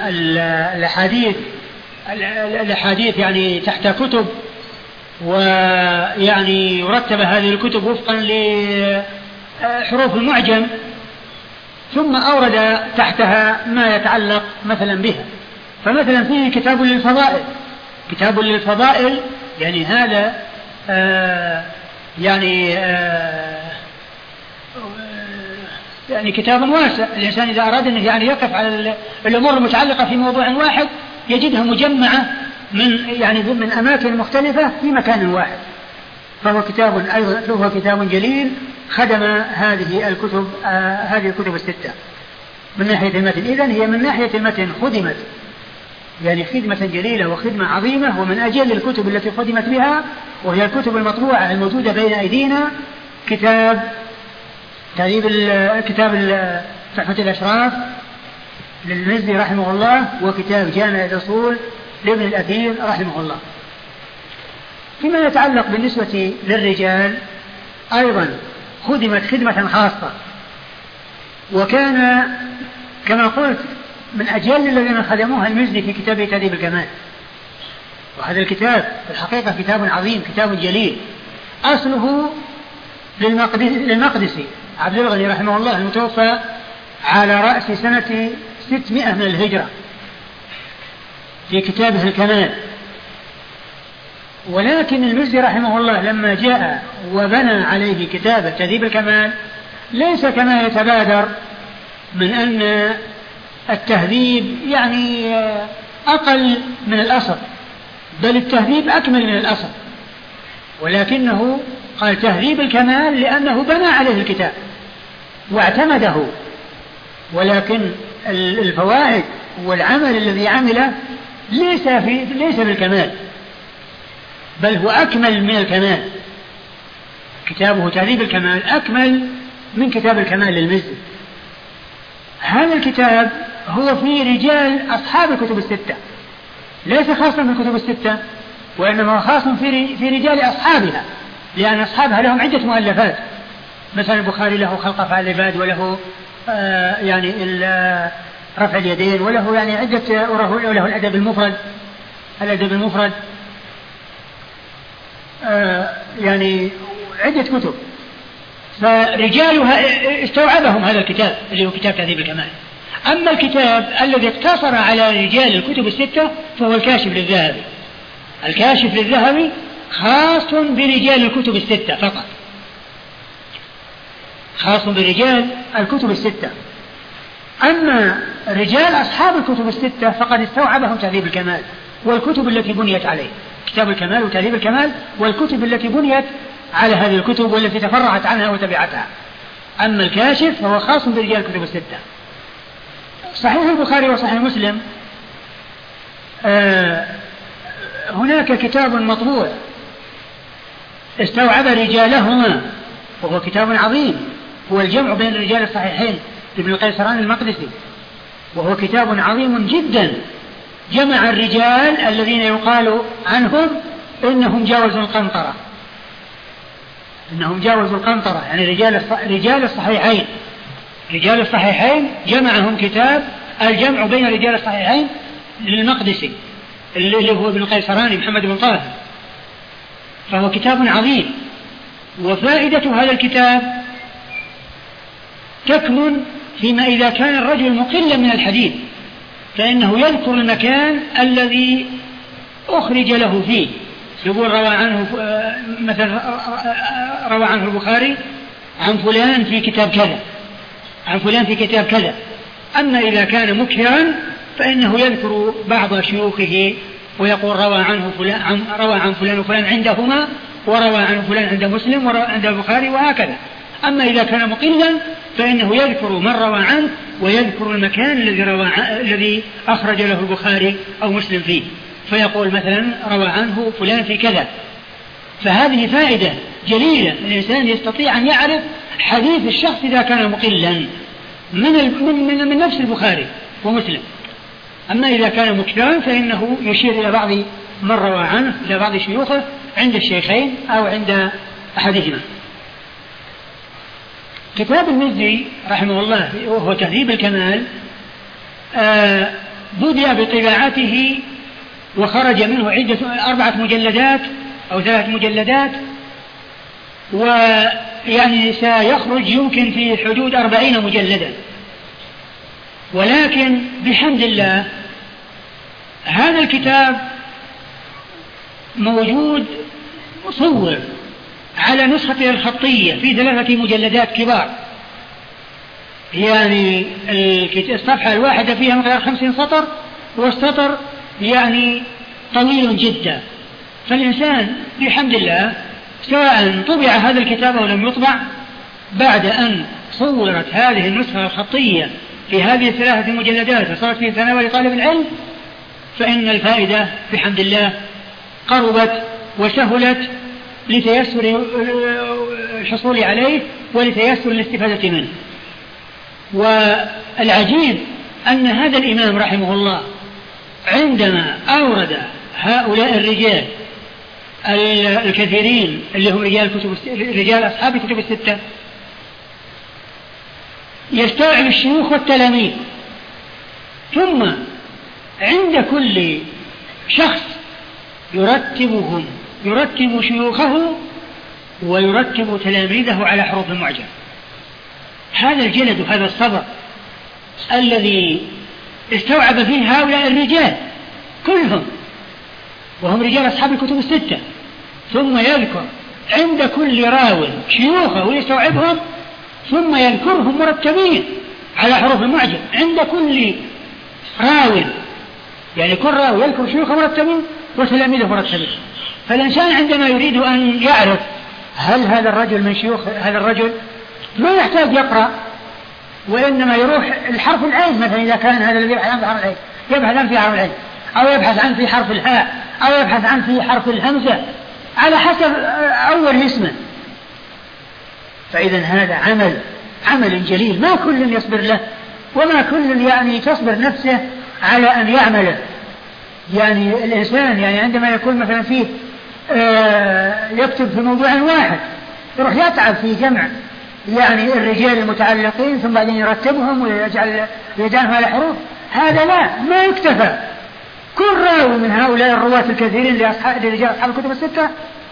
الأحاديث يعني تحت كتب، ويعني يرتب هذه الكتب وفقا لحروف المعجم، ثم أورد تحتها ما يتعلق مثلا بها. فمثلا فيه كتاب للفضائل يعني هذا يعني كتاب واسع. الإنسان إذا أراد أن يعني يقف على الأمور المتعلقة في موضوع واحد يجدها مجمعة من أماكن مختلفة في مكان واحد. فهو كتاب جليل خدم هذه الكتب الستة من ناحية المتن. إذن هي من ناحية المتن خدمت يعني خدمة جليلة وخدمة عظيمة، ومن أجل الكتب التي خدمت بها وهي الكتب المطبوعة الموجودة بين أيدينا كتاب تحفة الأشراف للمزي رحمه الله، وكتاب جامع الأصول لابن الأثير رحمه الله. فيما يتعلق بالنسبة للرجال أيضا خدمت خدمة خاصة، وكان كما قلت من أجل الذين خدموها المزي في كتابه تهذيب الكمال. وهذا الكتاب في الحقيقة كتاب عظيم كتاب جليل، أصله للمقدسي عبد الغني رحمه الله المتوفى على رأس سنة 600 من الهجرة في كتابه الكمال. ولكن المزي رحمه الله لما جاء وبنى عليه كتاب تهذيب الكمال ليس كما يتبادر من أن التهذيب يعني أقل من الأصل، بل التهذيب أكمل من الأصل، ولكنه قال تهذيب الكمال لأنه بنى عليه الكتاب واعتمده، ولكن الفوائد والعمل الذي عمله ليس بالكمال، بل هو أكمل من الكمال. كتابه تهذيب الكمال أكمل من كتاب الكمال للمزي. هذا الكتاب هو في رجال أصحاب الكتب الستة، ليس خاصا بالكتب الستة، وإنما خاص في رجال أصحابها، لأن أصحابها لهم عدة مؤلفات، مثلا البخاري له خلق أفعال العباد، وله يعني رفع اليدين، وله يعني عدة، وله الأدب المفرد يعني عدة كتب، فرجالها استوعبهم هذا الكتاب اللي هو كتاب تهذيب الكمال. أما الكتاب الذي اقتصر على رجال الكتب الستة فهو الكاشف للذهبي. الكاشف للذهبي خاص برجال الكتب الستة فقط، خاص برجال الكتب الستة. أما رجال أصحاب الكتب الستة فقد استوعبهم تهذيب الكمال والكتب التي بنيت عليه، كتاب الكمال وتهذيب الكمال والكتب التي بنيت على هذه الكتب والتي تفرعت عنها وتبعتها. أما الكاشف فهو خاص برجال الكتب الستة. صحيح البخاري وصحيح مسلم هناك كتاب مطبوع استوعب رجالهما وهو كتاب عظيم، هو الجمع بين رجال الصحيحين لابن القيسراني المقدسي، وهو كتاب عظيم جدا، جمع الرجال الذين يقال عنهم إنهم جاوزوا القنطرة، يعني رجال الصحيحين جمعهم كتاب الجمع بين رجال الصحيحين للمقدسي اللي هو ابن القيسراني محمد بن طاهر، فهو كتاب عظيم. وفائدة هذا الكتاب تكمن فيما إذا كان الرجل مقلا من الحديث فإنه يذكر المكان الذي أخرج له فيه، يقول روى عنه مثلا روى عنه البخاري عن فلان في كتاب كذا، عن فلان في كتاب كذا. أما إذا كان مكثرا فإنه يذكر بعض شيوخه ويقول روى عن فلان وفلان عندهما، وروى عن فلان عند مسلم وروى عند البخاري وهكذا. أما إذا كان مقلا فإنه يذكر من روى عنه ويذكر المكان الذي أخرج له البخاري أو مسلم فيه، فيقول مثلا روى عنه فلان في كذا. فهذه فائدة جليلة، الإنسان يستطيع أن يعرف حديث الشخص إذا كان مقلا من نفس البخاري ومسلم. أما إذا كان مكثرا فإنه يشير إلى بعض من روى عنه، إلى بعض شيوخه عند الشيخين أو عند أحدهما. كتاب المزي رحمه الله وهو تهذيب الكمال بدأ بطباعته وخرج منه 4 مجلدات أو 3 مجلدات، ويعني سيخرج يمكن في حدود 40 مجلدا. ولكن بحمد الله هذا الكتاب موجود مصور على نسخته الخطية في 3 مجلدات كبار، يعني الصفحة الواحدة فيها مقدار 50 سطر، والسطر يعني طويل جدا. فالإنسان بحمد الله سواء طبع هذا الكتاب أو لم يطبع، بعد أن صورت هذه النسخة الخطية في هذه 3 مجلدات وصارت في تناول طالب العلم، فإن الفائدة بحمد الله قربت وسهلت لتيسر الحصول عليه ولتيسر الاستفادة منه. والعجيب أن هذا الإمام رحمه الله عندما أورد هؤلاء الرجال الكثيرين اللي هم رجال أصحاب الكتب الستة يستوعب الشيوخ والتلاميذ، ثم عند كل شخص يرتب شيوخه ويرتب تلاميذه على حروف المعجم. هذا الجلد وهذا الصبر الذي استوعب فيه هؤلاء الرجال كلهم، وهم رجال أصحاب الكتب الستة، ثم يذكر عند كل راو شيوخه ويستوعبهم، ثم يذكرهم مرتبين على حروف المعجم عند كل راو، يعني كل راوي يذكر شيوخه مرتبين وتلاميذه مرتبين. فالإنسان عندما يريد أن يعرف هل هذا الرجل من شيوخ هذا الرجل ما يحتاج يقرأ، وإنما يروح الحرف العين مثلا، إذا كان هذا الذي يبحث عن حرف العين يبحث عن في حرف العين، أو يبحث عن في حرف الهاء، أو يبحث عن في حرف الهمزة، على حسب أول اسمه. فإذا هذا عمل جليل ما كل يصبر له، وما كل يعني تصبر نفسه على أن يعمله. يعني الإنسان يعني عندما يكون مثلا فيه يكتب في موضوع واحد يروح يتعب في جمع يعني الرجال المتعلقين، ثم بعدين يرتبهم ويجعلهم على حروف. هذا ما يكتفى. كل راوي من هؤلاء الرواة الكثيرين لرجال أصحاب الكتب الستة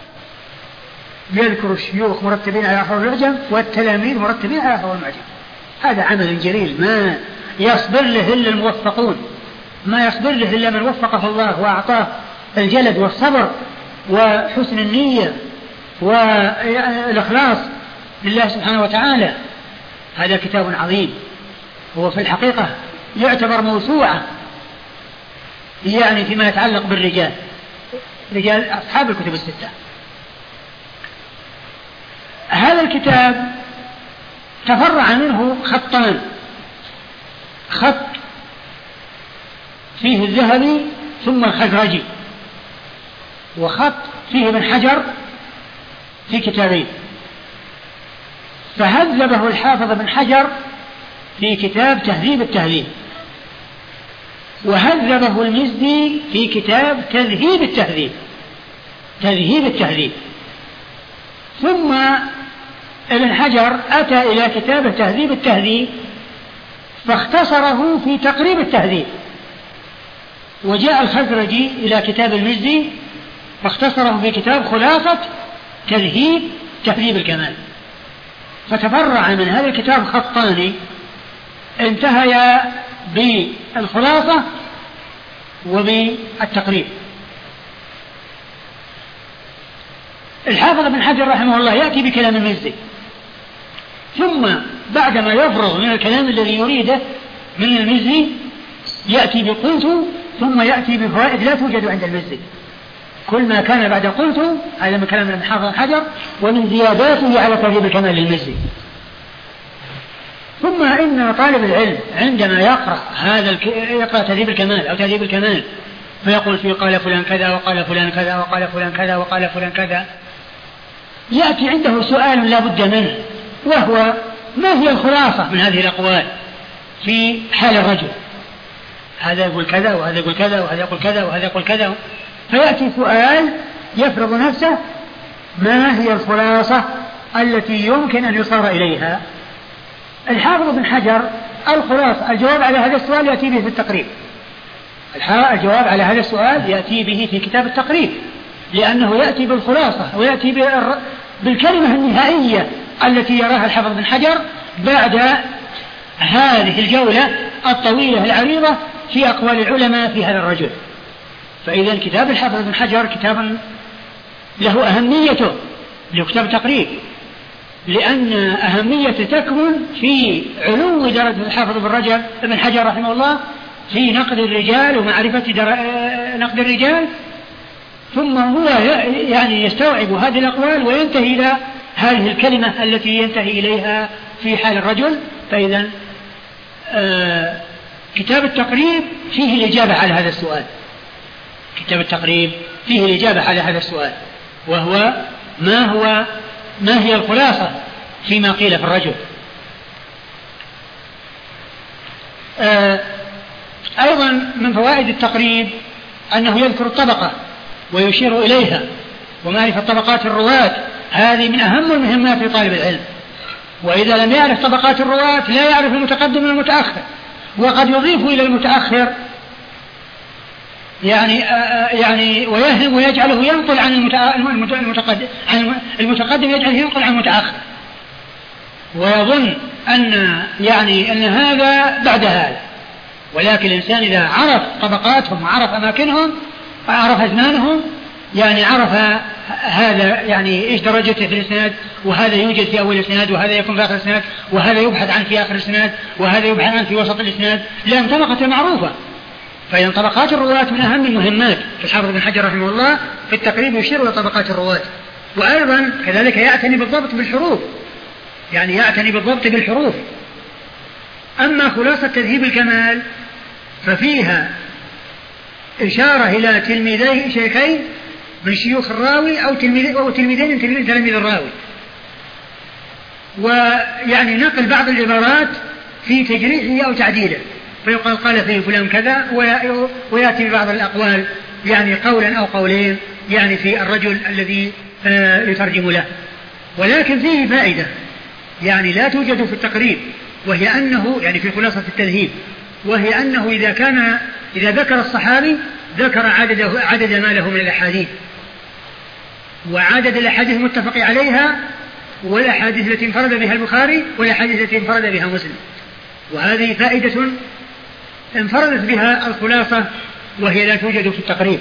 يذكر الشيوخ مرتبين على حروف المعجم والتلاميذ مرتبين على حروف المعجم. هذا عمل جليل ما يصبر له إلا الموفقون، ما يصبر له إلا من وفقه الله وأعطاه الجلد والصبر وحسن النية والإخلاص لله سبحانه وتعالى. هذا كتاب عظيم، هو في الحقيقة يعتبر موسوعة يعني فيما يتعلق بالرجال، رجال أصحاب الكتب الستة. هذا الكتاب تفرع منه خطان، خط فيه الذهبي ثم الخزرجي، وخط فيه ابن حجر في كتابين. فهذبه الحافظ ابن حجر في كتاب تهذيب التهذيب، وهذبه المزي في كتاب تذهيب التهذيب. ثم ابن حجر أتى إلى كتاب تهذيب التهذيب فاختصره في تقريب التهذيب، وجاء الخزرجي إلى كتاب المزي فاختصره في كتاب خلاصة تهذيب الكمال. فتفرع من هذا الكتاب خطان انتهيا بالخلاصة وبالتقريب. الحافظ ابن حجر رحمه الله يأتي بكلام المزي، ثم بعدما يفرغ من الكلام الذي يريده من المزي يأتي بقلت، ثم يأتي بفوائد لا توجد عند المزي. كل ما كان بعد قلت هذا من كلام الحافظ ابن حجر ومن زياداته على تهذيب الكمال للمزي. ثم إن طالب العلم عندما يقرأ تهذيب الكمال أو تهذيب الكمال فيقول فيه قال فلان كذا وقال فلان كذا وقال فلان كذا وقال فلان كذا، يأتي عنده سؤال لا بد منه، وهو ما هي الخلاصة من هذه الأقوال في حال الرجل؟ هذا يقول كذا وهذا يقول كذا وهذا يقول كذا وهذا يقول كذا، فيأتي سؤال يفرض نفسه ما هي الخلاصة التي يمكن أن يصار إليها. الحافظ ابن حجر الخلاصة الجواب على هذا السؤال يأتي به في التقريب، الجواب على هذا السؤال يأتي به في كتاب التقريب، لأنه يأتي بالخلاصة ويأتي بالكلمة النهائية التي يراها الحافظ ابن حجر بعد هذه الجولة الطويلة العريضة في أقوال العلماء في هذا الرجل. فإذا كتاب الحافظ ابن حجر كتاب له أهميته لكتاب التقريب، لأن أهميته تكمن في علو درجة الحافظ ابن حجر رحمه الله في نقد الرجال ومعرفة نقد الرجال، ثم هو يعني يستوعب هذه الأقوال وينتهي إلى هذه الكلمة التي ينتهي إليها في حال الرجل. فإذا كتاب التقريب فيه الإجابة على هذا السؤال، كتاب التقريب فيه الإجابة على هذا السؤال، وهو ما هي الخلاصة فيما قيل في الرجل. أيضا من فوائد التقريب أنه يذكر الطبقة ويشير إليها، ومعرفة طبقات الرواة هذه من أهم المهمات لطالب العلم، وإذا لم يعرف طبقات الرواة لا يعرف المتقدم من المتأخر، وقد يضيف إلى المتأخر يعني ويهلم ويجعله ينقل عن المتقدم يجعله ينقل عن المتأخر، ويظن أن هذا بعد هذا. ولكن الإنسان إذا عرف طبقاتهم وعرف أماكنهم وعرف أزمانهم، يعني عرف هذا يعني إيش درجته في الإسناد، وهذا يوجد في أول الإسناد، وهذا يكون في آخر الإسناد، وهذا يبحث عنه في آخر الإسناد، وهذا يبحث عنه في وسط الإسناد، لأن طبقة معروفة. فإن طبقات الرواة من أهم المهمات. الحافظ بن حجر رحمه الله في التقريب يشير إلى طبقات الرواة، وأيضا كذلك يعتني بالضبط بالحروف، يعني يعتني بالضبط بالحروف. أما خلاصة تذهيب الكمال ففيها إشارة إلى تلميذي شيخين من شيوخ الراوي أو تلميذين من تلاميذ الراوي، ويعني نقل بعض العبارات في تجريحه أو تعديله، فيقال قال فيه فلان كذا، ويأتي ببعض الأقوال يعني قولا أو قولين يعني في الرجل الذي يترجم له. ولكن فيه فائدة يعني لا توجد في التقريب، وهي أنه يعني في خلاصة التذهيب، وهي أنه إذا ذكر الصحابي ذكر عدد ما له من الأحاديث، وعدد الأحاديث المتفق عليها، والأحاديث التي انفرد بها البخاري، والأحاديث التي انفرد بها مسلم. وهذه فائدة انفردت بها الخلاصة، وهي لا توجد في التقريب.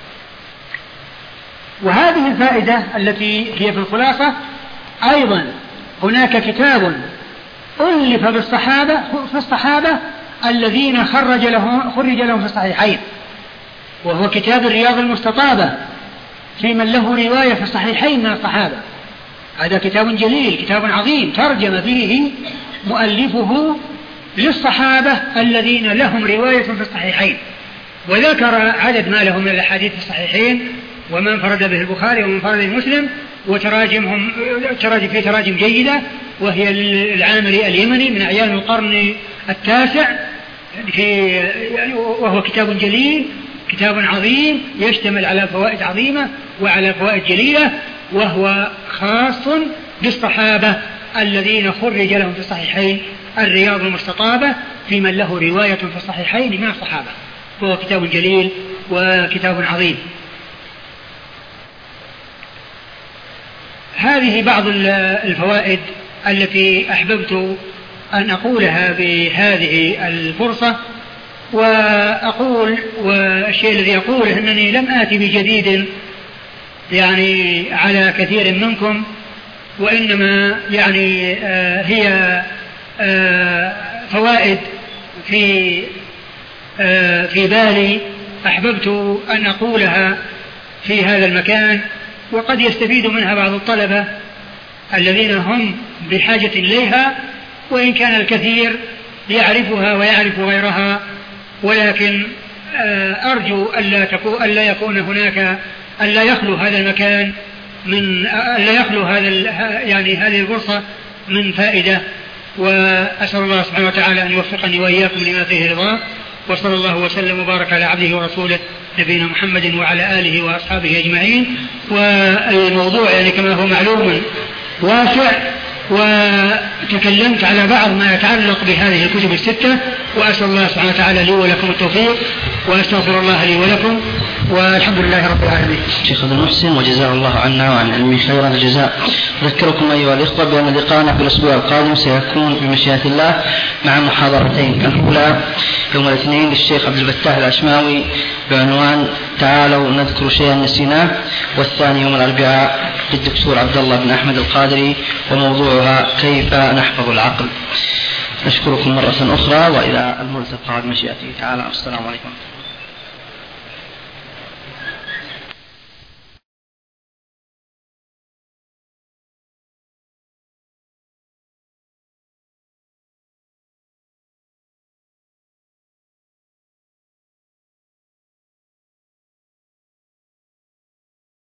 وهذه الفائدة التي هي في الخلاصة أيضا هناك كتاب ألف في الصحابة الذين خرج لهم في الصحيحين، وهو كتاب الرياض المستطابة في من له رواية في الصحيحين من الصحابة. هذا كتاب جليل، كتاب عظيم، ترجم فيه مؤلفه للصحابة الذين لهم رواية في الصحيحين، وذكر عدد ما لهم من الأحاديث في الصحيحين، ومن انفرد به البخاري ومن انفرد مسلم، وتراجمهم في تراجم جيدة، وهي العامري اليمني من أعيان القرن التاسع، وهو كتاب جليل، كتاب عظيم يشتمل على فوائد عظيمة وعلى فوائد جليلة، وهو خاص بالصحابة الذين خرج لهم في الصحيحين الرياض المستطابة في من له رواية في الصحيحين من الصحابة، وهو كتاب جليل وكتاب عظيم. هذه بعض الفوائد التي أحببت أن أقولها بهذه الفرصة. وأقول، والشيء الذي أقوله أنني لم آتي بجديد يعني على كثير منكم، وإنما يعني هي فوائد في بالي أحببت أن أقولها في هذا المكان، وقد يستفيد منها بعض الطلبة الذين هم بحاجة إليها، وإن كان الكثير يعرفها ويعرف غيرها. ولكن أرجو ألا يكون هناك، ألا يخلو هذا المكان من، ألا يخلو يعني هذه الفرصة من فائدة. وأسأل الله سبحانه وتعالى أن يوفقني وإياكم لما فيه رضاه، وصلى الله وسلم وبارك على عبده ورسوله نبينا محمد وعلى آله وأصحابه أجمعين. والموضوع يعني كما هو معلوم واسع، وتكلمت على بعض ما يتعلق بهذه الكتب الستة، وأسأل الله سبحانه وتعالى لي ولكم التوفيق، وأستغفر الله لي ولكم، والحمد لله رب العالمين. شيخ عبد المحسن وجزاه الله عنا وعن علمه خيرا الجزاء. أذكركم أيها الإخوة بأن لقاءنا في الأسبوع القادم سيكون بمشيئة الله مع محاضرتين. الأولى يوم الاثنين للشيخ عبد الفتاح العشماوي بعنوان تعالوا نذكر شيئا نسيناه، والثاني يوم الأربعاء للدكتور عبد الله بن أحمد القادري وموضوعها كيف نحفظ العقل. نشكركم مرة أخرى، وإلى الملتقى بمشيئته تعالى. السلام عليكم.